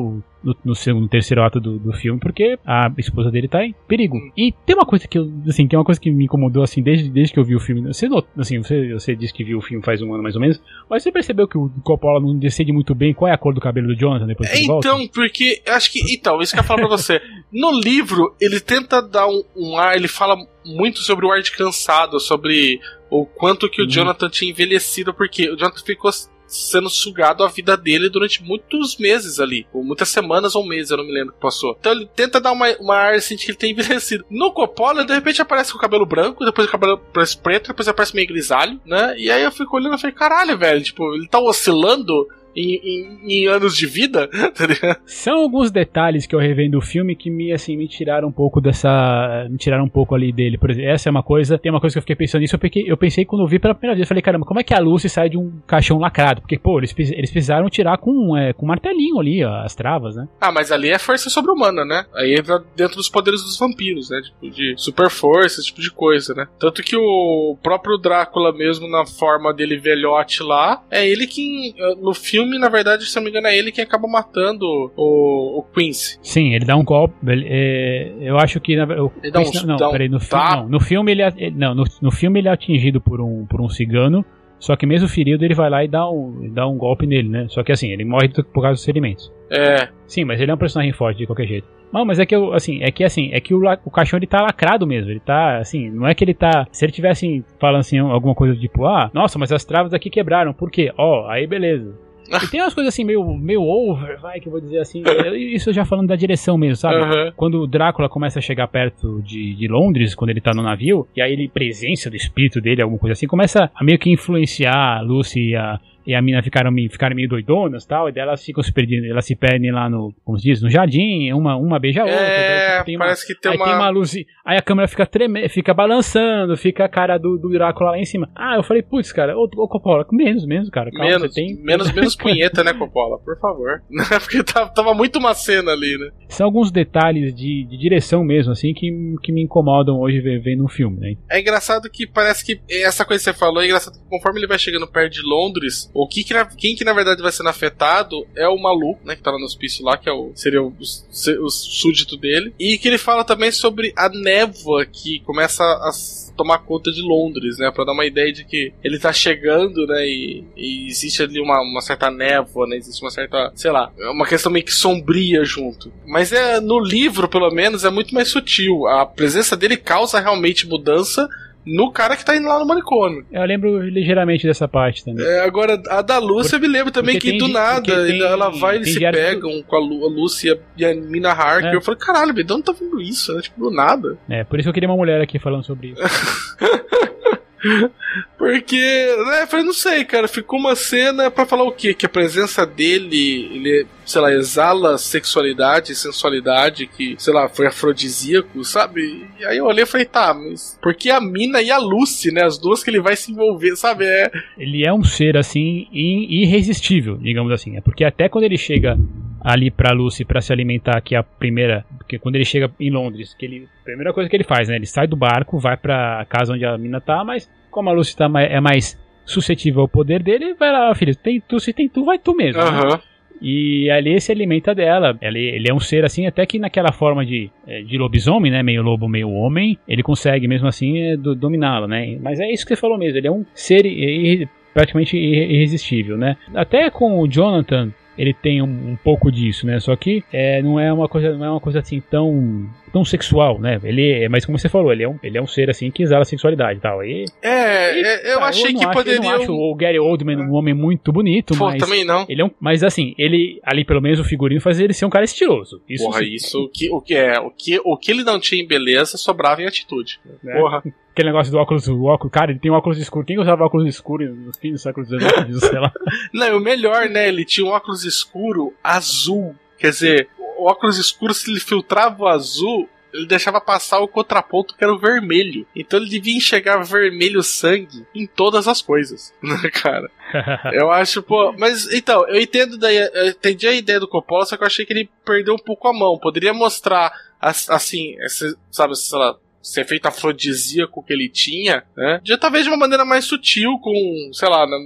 no, no segundo, terceiro ato do, do filme, porque a esposa dele tá em perigo. E tem uma coisa que eu, assim, que é uma coisa que me incomodou, assim, desde, desde que eu vi o filme. Você, not, assim, você, você disse que viu o filme faz um ano mais ou menos, mas você percebeu que o Coppola não decide muito bem qual é a cor do cabelo do Jonathan depois que ele volta? Então, porque, acho que, então, isso que eu ia falar pra você. No livro, ele tenta dar um, um ar, ele fala muito sobre o ar de cansado, sobre o quanto que o hum. Jonathan tinha envelhecido, porque o Jonathan ficou sendo sugado a vida dele durante muitos meses ali, ou muitas semanas ou meses, eu não me lembro o que passou. Então ele tenta dar uma, uma ar assim de que ele tem envelhecido. No Coppola, de repente aparece com o cabelo branco, depois o cabelo aparece preto, depois aparece meio grisalho, né? E aí eu fico olhando e falei, caralho, velho, tipo, ele tá oscilando Em, em, em anos de vida, tá ligado? São alguns detalhes que eu revendo o filme que me, assim, me tiraram um pouco dessa... Me tiraram um pouco ali dele. Por exemplo, essa é uma coisa... Tem uma coisa que eu fiquei pensando nisso. Eu, peguei, eu pensei quando eu vi pela primeira vez. Eu falei, caramba, como é que a Lucy sai de um caixão lacrado? Porque, pô, eles, eles precisaram tirar com, é, com um martelinho ali, ó, as travas, né? Ah, mas ali é força sobre-humana, né? Aí entra dentro dos poderes dos vampiros, né? Tipo, de super força, esse tipo de coisa, né? Tanto que o próprio Drácula mesmo, na forma dele velhote lá, é ele que, no filme, na verdade, se eu não me engano, é ele quem acaba matando o, o Quincy. Sim, ele dá um golpe. Ele, é, eu acho que. Na, o, ele dá um, não, dá um, peraí, no, tá. fi, não, no filme ele é, não, no, no filme ele é atingido por um, por um cigano. Só que mesmo ferido, ele vai lá e dá um, dá um golpe nele, né? Só que assim, ele morre por causa dos ferimentos. É. Sim, mas ele é um personagem forte de qualquer jeito. Não, mas é que eu, assim, é que assim, é que o, o caixão ele tá lacrado mesmo. Ele tá, assim, não é que ele tá. Se ele tivesse falando assim, alguma coisa tipo, ah, nossa, mas as travas aqui quebraram. Por quê? Ó, oh, aí beleza. E tem umas coisas assim meio, meio over, vai, que eu vou dizer assim. Isso já falando da direção mesmo, sabe? Uhum. Quando o Drácula começa a chegar perto de, de Londres, quando ele tá no navio, e aí ele presença do espírito dele, alguma coisa assim, começa a meio que influenciar a Lucy e a, e a mina ficaram, ficaram meio doidonas e tal, e daí elas ficam se perdendo, elas se perdem lá no, como se diz, no jardim, uma, uma beija a outra. É, daí, tem parece uma, que tem aí uma... tem uma luz, aí a câmera fica tremendo, fica balançando, fica a cara do, do Drácula lá em cima. Ah, eu falei, putz, cara, ô, ô Coppola, menos, menos, cara. Calma, menos, você tem... menos, menos punheta, né, Coppola, por favor. Porque tava, tava muito uma cena ali, né? São alguns detalhes de, de direção mesmo, assim, que, que me incomodam hoje vendo um filme, né? É engraçado que parece que essa coisa que você falou, é engraçado que conforme ele vai chegando perto de Londres, o que que, quem que na verdade vai sendo afetado é o Malu, né, que tá lá no hospício lá, que é o, seria o, o, o súdito dele, e que ele fala também sobre a névoa que começa a tomar conta de Londres, né, pra dar uma ideia de que ele tá chegando, né, e, e existe ali uma, uma certa névoa, né, existe uma certa, sei lá, uma questão meio que sombria junto. Mas é, no livro, pelo menos, é muito mais sutil. A presença dele causa realmente mudança no cara que tá indo lá no manicômio. Eu lembro ligeiramente dessa parte também. É, agora, a da Lúcia, eu me lembro também que do nada tem, ela vai e se pegam do... com a, Lu, a Lúcia e a Mina Harker. É. Eu falei, caralho, de onde tá vendo isso? Né? Tipo, do nada. É, por isso que eu queria uma mulher aqui falando sobre isso. Porque, né, eu falei, não sei, cara, ficou uma cena pra falar o quê? Que a presença dele, ele, sei lá, exala sexualidade, sensualidade, que, sei lá, foi afrodisíaco, sabe? E aí eu olhei e falei, tá, mas porque a Mina e a Lucy, né, as duas que ele vai se envolver, sabe? É... Ele é um ser, assim, irresistível, digamos assim. É porque até quando ele chega ali pra Lucy pra se alimentar, que é a primeira, porque quando ele chega em Londres, que ele, a primeira coisa que ele faz, né, ele sai do barco, vai pra casa onde a Mina tá, mas como a Lucy tá, é mais suscetível ao poder dele, vai lá, filho, tem tu, se tem tu, vai tu mesmo. Uhum. Né? E ali ele se alimenta dela. Ele, ele é um ser assim, até que naquela forma de, de lobisomem, né? Meio lobo, meio homem, ele consegue mesmo assim do, dominá-lo, né? Mas é isso que você falou mesmo, ele é um ser ir, praticamente irresistível, né? Até com o Jonathan, ele tem um, um pouco disso, né? Só que é, não é uma coisa, não é uma coisa assim tão, tão sexual, né? Ele, mas como você falou, ele é um, ele é um ser assim que exala a sexualidade e tal. E, é, e, é, eu cara, achei eu que acho, poderia. Eu não acho o Gary Oldman um homem muito bonito, Pô, mas também não. Ele é um, mas assim, ele ali pelo menos o figurino faz ele ser um cara estiloso. Isso, Porra, sim. isso o que, o que é, o que, o que ele não tinha em beleza sobrava em atitude. Né? Porra. Aquele negócio do óculos, o óculos, cara, ele tem um óculos escuro. Quem usava óculos escuros no fim do século dezenove, sei lá. Não, o melhor, né, ele tinha um óculos escuro azul. Quer dizer, o óculos escuro, se ele filtrava o azul, ele deixava passar o contraponto que era o vermelho. Então ele devia enxergar vermelho sangue em todas as coisas, né, cara? Eu acho, pô... Mas, então, eu entendo daí, eu entendi a ideia do Coppola, só que eu achei que ele perdeu um pouco a mão. Poderia mostrar, assim, esse, sabe, sei lá, esse efeito afrodisíaco que ele tinha, né? De talvez de uma maneira mais sutil, com, sei lá,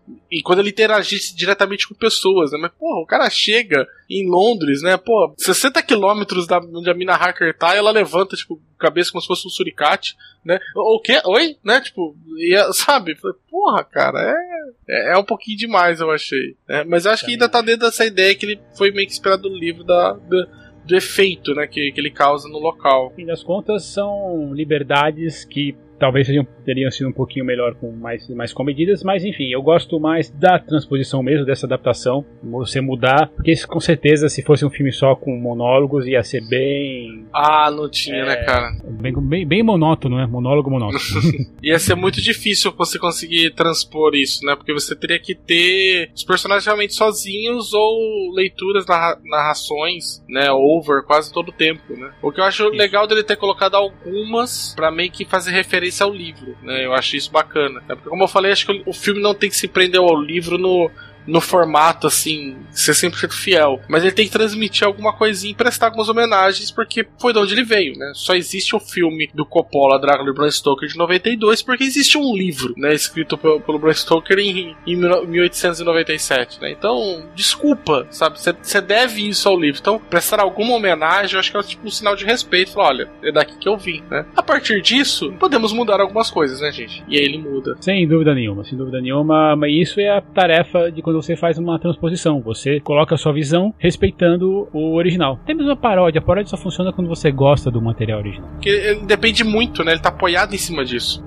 E quando ele interagisse diretamente com pessoas, né? Mas, porra, o cara chega em Londres, né? Pô, sessenta quilômetros da onde a Mina Harker tá, ela levanta, tipo, cabeça como se fosse um suricate, né? O quê? Oi? Né? Tipo, ia, sabe? Porra, cara, é, é um pouquinho demais, eu achei. É, mas eu acho que ainda tá dentro dessa ideia que ele foi meio que inspirado no livro da... da do efeito, né, que, que ele causa no local. No fim das contas, são liberdades que talvez sejam, teriam sido um pouquinho melhor com mais, mais comedidas, mas enfim, eu gosto mais da transposição mesmo, dessa adaptação, você mudar, porque isso, com certeza, se fosse um filme só com monólogos, ia ser bem... Ah, não tinha, é, né, cara? Bem, bem, bem monótono, né? Monólogo, monótono. Ia ser muito difícil você conseguir transpor isso, né? Porque você teria que ter os personagens realmente sozinhos ou leituras, narra narrações, né? Over quase todo o tempo, né? O que eu acho isso. legal dele ter colocado algumas pra meio que fazer referência ao livro, né? Eu acho isso bacana, né? Porque como eu falei, acho que o filme não tem que se prender ao livro no, no formato, assim, ser cem por cento fiel, mas ele tem que transmitir alguma coisinha e prestar algumas homenagens, porque foi de onde ele veio, né? Só existe o filme do Coppola, Drácula e Bram Stoker de noventa e dois, porque existe um livro, né, escrito pelo, pelo Bram Stoker em, em mil oitocentos e noventa e sete, né? Então, desculpa, sabe? Você deve isso ao livro. Então, prestar alguma homenagem, eu acho que é tipo um sinal de respeito. Falar, olha, é daqui que eu vim, né? A partir disso, podemos mudar algumas coisas, né, gente? E aí ele muda. Sem dúvida nenhuma, sem dúvida nenhuma, mas isso é a tarefa de quando você faz uma transposição, você coloca a sua visão respeitando o original. Tem mesmo uma paródia, a paródia só funciona quando você gosta do material original. Porque ele depende muito, né? Ele tá apoiado em cima disso.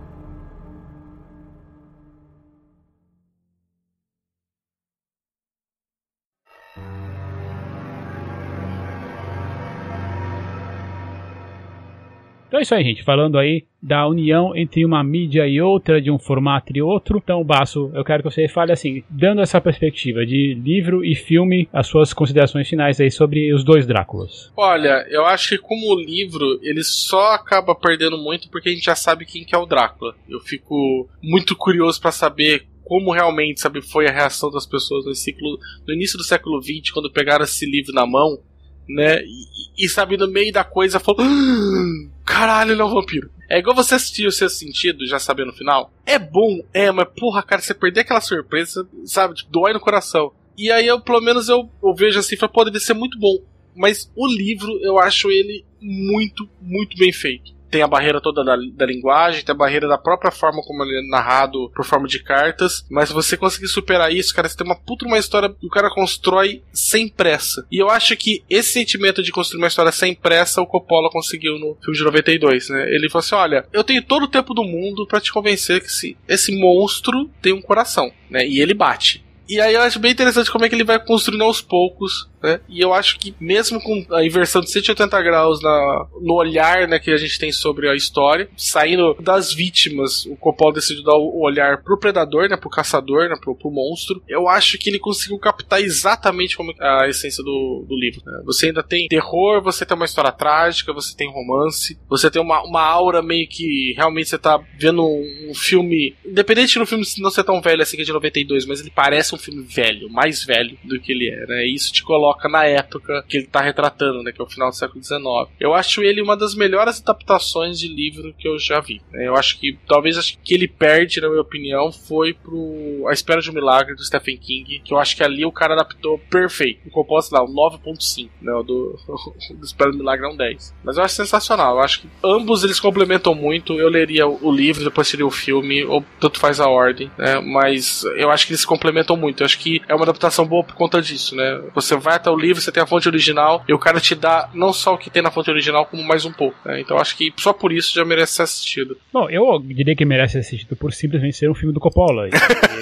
Então é isso aí, gente. Falando aí da união entre uma mídia e outra, de um formato e outro. Então, Basso, eu quero que você fale assim, dando essa perspectiva de livro e filme, as suas considerações finais aí sobre os dois Dráculas. Olha, eu acho que como livro, ele só acaba perdendo muito porque a gente já sabe quem que é o Drácula. Eu fico muito curioso pra saber como realmente, sabe, foi a reação das pessoas no, ciclo, no início do século vinte, quando pegaram esse livro na mão, né, e, e sabe, no meio da coisa, falou, ah, caralho, ele é um vampiro. É igual você assistir o Sexto Sentido, já sabendo no final. É bom, é, mas porra, cara, você perder aquela surpresa, sabe, tipo, dói no coração. E aí, eu, pelo menos, eu, eu vejo assim, falo, pô, deve ser muito bom. Mas o livro, eu acho ele muito, muito bem feito. Tem a barreira toda da, da linguagem, tem a barreira da própria forma como ele é narrado por forma de cartas, mas se você conseguir superar isso, cara, você tem uma puta uma história que o cara constrói sem pressa. E eu acho que esse sentimento de construir uma história sem pressa, o Coppola conseguiu no filme de noventa e dois, né? Ele falou assim, olha, eu tenho todo o tempo do mundo pra te convencer que esse, esse monstro tem um coração, né? E ele bate. E aí eu acho bem interessante como é que ele vai construindo aos poucos, né? E eu acho que mesmo com a inversão de cento e oitenta graus na, no olhar, né, que a gente tem sobre a história, saindo das vítimas, o Coppola decidiu dar o olhar pro predador, né, pro caçador, né, pro, pro monstro. Eu acho que ele conseguiu captar exatamente como a essência do, do livro, né? Você ainda tem terror, você tem uma história trágica, você tem romance, você tem uma, uma aura meio que realmente você tá vendo um, um filme, independente do filme não ser tão velho assim que é de noventa e dois, mas ele parece um filme velho, mais velho do que ele é, né? E isso te coloca na época que ele tá retratando, né? Que é o final do século dezenove. Eu acho ele uma das melhores adaptações de livro que eu já vi, né? Eu acho que, talvez, acho que ele perde, na minha opinião, foi pro A Espera de um Milagre, do Stephen King, que eu acho que ali o cara adaptou perfeito. O composto lá, um nove ponto cinco, né? O do, do Espera de um Milagre é um dez. Mas eu acho sensacional. Eu acho que ambos eles complementam muito. Eu leria o livro, depois seria o filme, ou tanto faz a ordem, né? Mas eu acho que eles complementam muito. Eu acho que é uma adaptação boa por conta disso, né? Você vai até o livro, você tem a fonte original, e o cara te dá não só o que tem na fonte original, como mais um pouco, né? Então eu acho que só por isso já merece ser assistido. Bom, eu diria que merece ser assistido por simplesmente ser um filme do Coppola. E,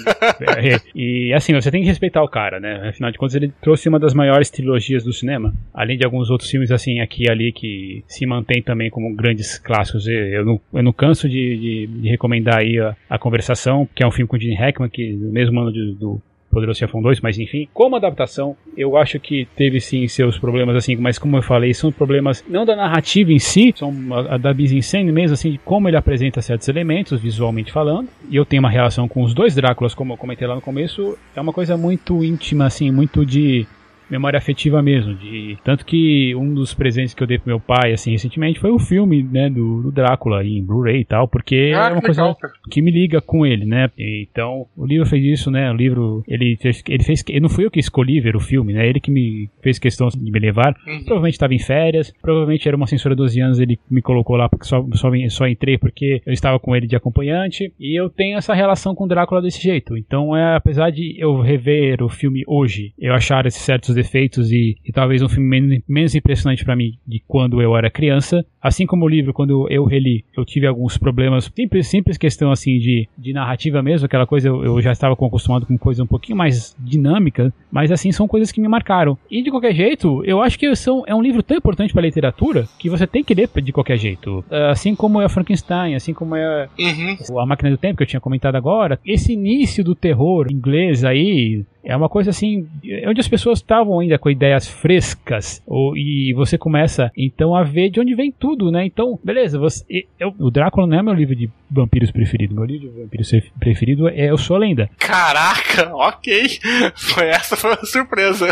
ele, e assim, você tem que respeitar o cara, né? Afinal de contas, ele trouxe uma das maiores trilogias do cinema, além de alguns outros filmes assim, aqui e ali, que se mantém também como grandes clássicos. Eu não, eu não canso de, de, de recomendar aí a, a Conversação, que é um filme com Gene Hackman, que no mesmo ano de, do Poderoso Chefão dois, mas enfim, como adaptação, eu acho que teve sim seus problemas, assim, mas como eu falei, são problemas não da narrativa em si, são a, a da mise-en-scène mesmo, assim, de como ele apresenta certos elementos, visualmente falando, e eu tenho uma relação com os dois Dráculas, como eu comentei lá no começo, é uma coisa muito íntima, assim, muito de memória afetiva mesmo. De, tanto que um dos presentes que eu dei pro meu pai, assim, recentemente, foi o filme, né, do, do Drácula em Blu-ray e tal, porque ah, é uma coisa legal, que me liga com ele, né? Então, o livro fez isso, né? O livro, ele, ele fez... Não fui eu que escolhi ver o filme, né? Ele que me fez questão de me levar. Uhum. Provavelmente estava em férias, provavelmente era uma censura de doze anos, ele me colocou lá porque só, só, só entrei porque eu estava com ele de acompanhante, e eu tenho essa relação com o Drácula desse jeito. Então, é, apesar de eu rever o filme hoje, eu achar esses certos defeitos e, e talvez um filme menos, menos impressionante para mim de quando eu era criança, assim como o livro, quando eu reli, eu tive alguns problemas, simples, simples questão assim de, de narrativa mesmo, aquela coisa, eu, eu já estava acostumado com coisa um pouquinho mais dinâmica, mas assim, são coisas que me marcaram. E de qualquer jeito, eu acho que são, é um livro tão importante para a literatura que você tem que ler de qualquer jeito. Assim como é Frankenstein, assim como é uhum. A Máquina do Tempo, que eu tinha comentado agora, esse início do terror inglês aí, é uma coisa assim, onde as pessoas estavam ainda com ideias frescas, ou, e você começa então a ver de onde vem tudo, né? Então, beleza, você, eu, o Drácula não é meu livro de vampiros preferido, meu livro de vampiros preferido é Eu Sou a Lenda. Caraca, ok, foi essa foi uma surpresa.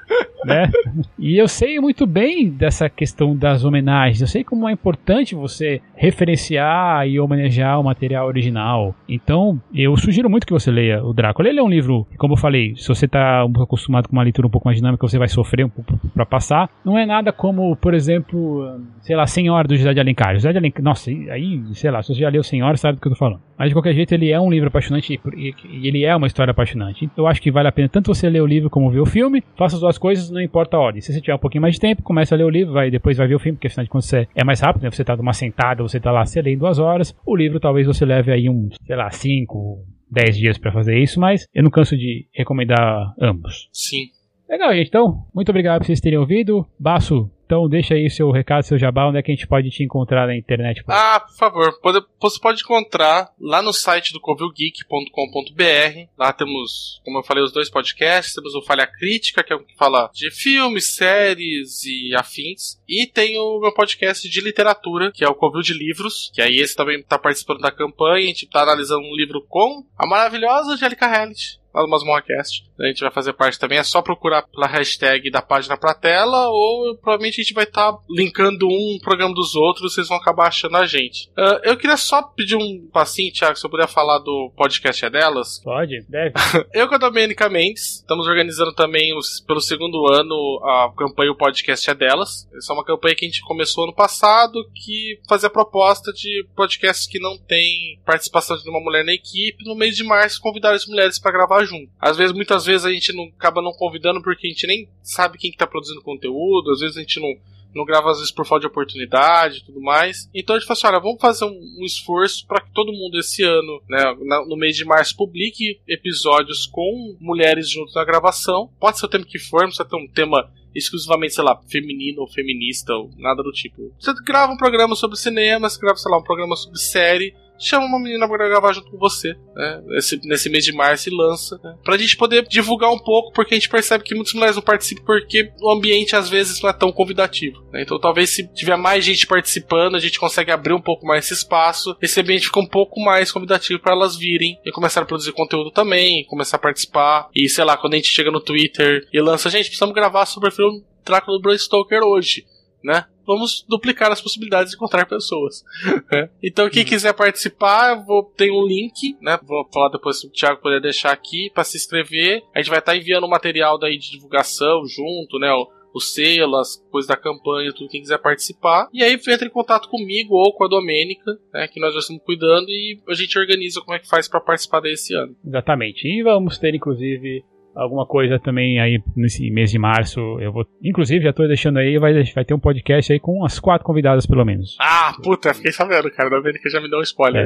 Né? E eu sei muito bem dessa questão das homenagens, eu sei como é importante você referenciar e homenagear o material original. Então, eu sugiro muito que você leia o Drácula. Ele é um livro, como eu falei, se você está um pouco acostumado com uma leitura um pouco mais dinâmica, você vai sofrer um pouco para passar. Não é nada como, por exemplo, sei lá, Senhora do José de Alencar. José de Alencar, nossa, aí, sei lá, se você já leu Senhora, sabe do que eu tô falando. Mas de qualquer jeito, ele é um livro apaixonante e, e ele é uma história apaixonante. Eu acho que vale a pena tanto você ler o livro como ver o filme. Faça as duas coisas, não importa a ordem. Se você tiver um pouquinho mais de tempo, começa a ler o livro, vai, depois vai ver o filme, porque afinal de contas é mais rápido, né? Você tá numa sentada, você tá lá, você lê em duas horas. O livro talvez você leve aí uns, sei lá, cinco, dez dias pra fazer isso, mas eu não canso de recomendar ambos. Sim. Legal, gente. Então, muito obrigado por vocês terem ouvido. Baço, então deixa aí seu recado, seu jabá, onde é que a gente pode te encontrar na internet. Por ah, por favor, pode, você pode encontrar lá no site do covil geek ponto com ponto b r. Lá temos, como eu falei, os dois podcasts. Temos o Falha Crítica, que é o que fala de filmes, séries e afins. E tem o meu podcast de literatura, que é o Covil de Livros, que aí esse também está participando da campanha. A gente está analisando um livro com a maravilhosa Angélica Hellitt, lá do MasmorraCast. A gente vai fazer parte também, é só procurar pela hashtag da página pra tela, ou provavelmente a gente vai estar tá linkando um programa dos outros, vocês vão acabar achando a gente. Uh, eu queria só pedir um passinho, Thiago, se eu puder falar do podcast É Delas. Pode, deve. Eu com a Domênica Mendes, estamos organizando também os, pelo segundo ano a campanha O Podcast É Delas. Essa é uma campanha que a gente começou ano passado, que fazia a proposta de podcasts que não tem participação de uma mulher na equipe, no mês de março convidar as mulheres para gravar junto. Às vezes, muitas vezes a gente não acaba não convidando porque a gente nem sabe quem que tá produzindo conteúdo, às vezes a gente não, não grava às vezes por falta de oportunidade e tudo mais. Então a gente fala assim, olha, vamos fazer um, um esforço para que todo mundo esse ano, né, na, no mês de março, publique episódios com mulheres juntos na gravação. Pode ser o tema que for, não precisa ter um tema exclusivamente, sei lá, feminino ou feminista ou nada do tipo. Você grava um programa sobre cinema, você grava, sei lá, um programa sobre série, chama uma menina pra gravar junto com você, né? Esse, nesse mês de março e lança, né? Pra gente poder divulgar um pouco, porque a gente percebe que muitas mulheres não participam porque o ambiente às vezes não é tão convidativo, né? Então talvez se tiver mais gente participando, a gente consegue abrir um pouco mais esse espaço, esse ambiente fica um pouco mais convidativo para elas virem e começar a produzir conteúdo também, começar a participar. E sei lá, quando a gente chega no Twitter e lança, gente, precisamos gravar sobre o filme Drácula do Bram Stoker hoje, né? Vamos duplicar as possibilidades de encontrar pessoas. Então, quem uhum. quiser participar, eu vou ter um link, né? Vou falar depois se o Thiago puder deixar aqui para se inscrever. A gente vai estar tá enviando o material daí de divulgação junto, né? O, o selo, as coisas da campanha, tudo, quem quiser participar. E aí entra em contato comigo ou com a Domênica, né? Que nós já estamos cuidando e a gente organiza como é que faz para participar desse ano. Exatamente. E vamos ter, inclusive, alguma coisa também aí nesse mês de março. Eu vou, inclusive, já tô deixando aí, vai, vai ter um podcast aí com as quatro convidadas, pelo menos. Ah, puta, fiquei sabendo, cara. A Domênica já me deu um spoiler. É.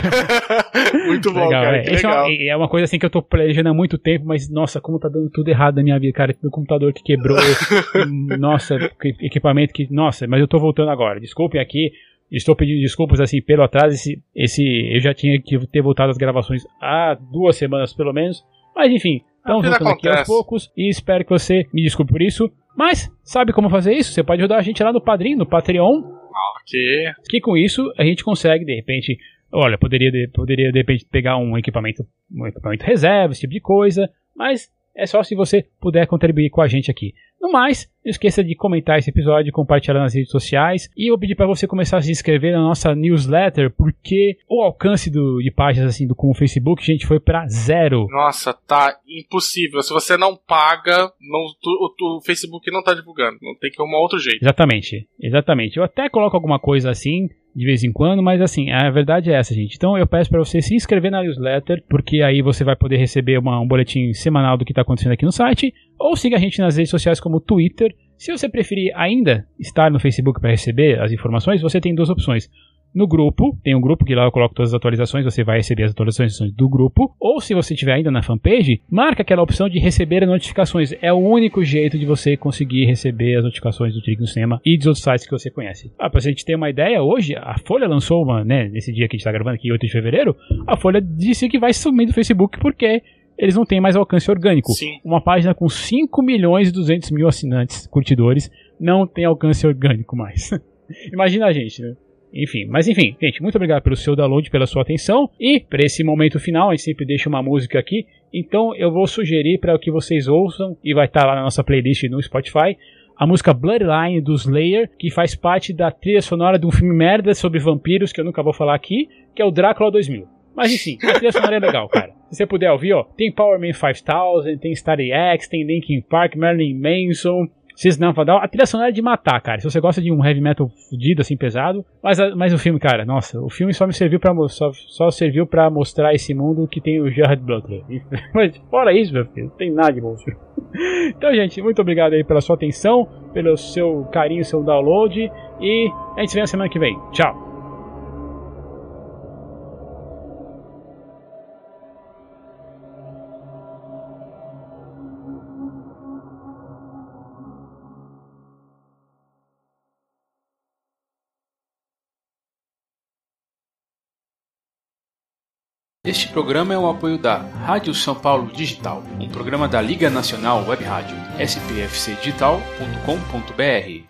Já. Muito bom, legal, cara. É. Que legal. É, é uma coisa assim que eu tô planejando há muito tempo, mas nossa, como tá dando tudo errado na minha vida, cara. Meu computador que quebrou, nossa, equipamento que. Nossa, mas eu tô voltando agora. Desculpem aqui. Estou pedindo desculpas assim pelo atraso. Esse, esse, eu já tinha que ter voltado às gravações há duas semanas, pelo menos. Mas enfim. Estamos voltando aqui aos poucos e espero que você me desculpe por isso. Mas, sabe como fazer isso? Você pode ajudar a gente lá no Padrim, no Patreon. Ok. Que com isso a gente consegue, de repente... Olha, poderia de, poderia de repente pegar um equipamento, um equipamento reserva, esse tipo de coisa. Mas É só se você puder contribuir com a gente aqui. No mais, não esqueça de comentar esse episódio, compartilhar nas redes sociais. E eu vou pedir para você começar a se inscrever na nossa newsletter, porque o alcance do, de páginas assim do, com o Facebook, gente, foi para zero. Nossa, tá impossível. Se você não paga, não, o, o Facebook não tá divulgando. Não tem que arrumar outro jeito. Exatamente, exatamente. Eu até coloco alguma coisa assim de vez em quando, mas assim, a verdade é essa, gente. Então eu peço para você se inscrever na newsletter, porque aí você vai poder receber uma, um boletim semanal do que está acontecendo aqui no site, ou siga a gente nas redes sociais como Twitter. Se você preferir ainda estar no Facebook para receber as informações, você tem duas opções. No grupo, tem um grupo que lá eu coloco todas as atualizações, você vai receber as atualizações do grupo. Ou se você estiver ainda na fanpage, marca aquela opção de receber as notificações. É o único jeito de você conseguir receber as notificações do Tricks no Cinema e dos outros sites que você conhece. Ah, pra gente ter uma ideia, hoje a Folha lançou uma, né, nesse dia que a gente está gravando aqui, oito de fevereiro, a Folha disse que vai sumir do Facebook porque eles não têm mais alcance orgânico. Sim. Uma página com cinco milhões e duzentos mil assinantes, curtidores, não tem alcance orgânico mais. Imagina a gente, né? Enfim, mas enfim, gente, muito obrigado pelo seu download, pela sua atenção. E para esse momento final, a gente sempre deixa uma música aqui. Então eu vou sugerir para que vocês ouçam, e vai estar lá na nossa playlist no Spotify, a música Bloodline do Slayer, que faz parte da trilha sonora de um filme merda sobre vampiros, que eu nunca vou falar aqui, que é o Drácula dois mil. Mas enfim, a trilha sonora é legal, cara. Se você puder ouvir, ó, tem Power Man cinco mil, tem Starry X, tem Linkin Park, Marilyn Manson, System of a Down. A trilha sonora é de matar, cara. Se você gosta de um heavy metal fudido, assim, pesado. Mas, mas o filme, cara, nossa, o filme só me serviu pra, só, só serviu pra mostrar esse mundo que tem o Gerard Butler. Mas fora isso, meu filho, não tem nada de bom. Então, gente, muito obrigado aí pela sua atenção, pelo seu carinho, seu download. E a gente se vê na semana que vem. Tchau! Este programa é um apoio da Rádio São Paulo Digital, um programa da Liga Nacional Web Rádio, s p f c digital ponto com ponto b r.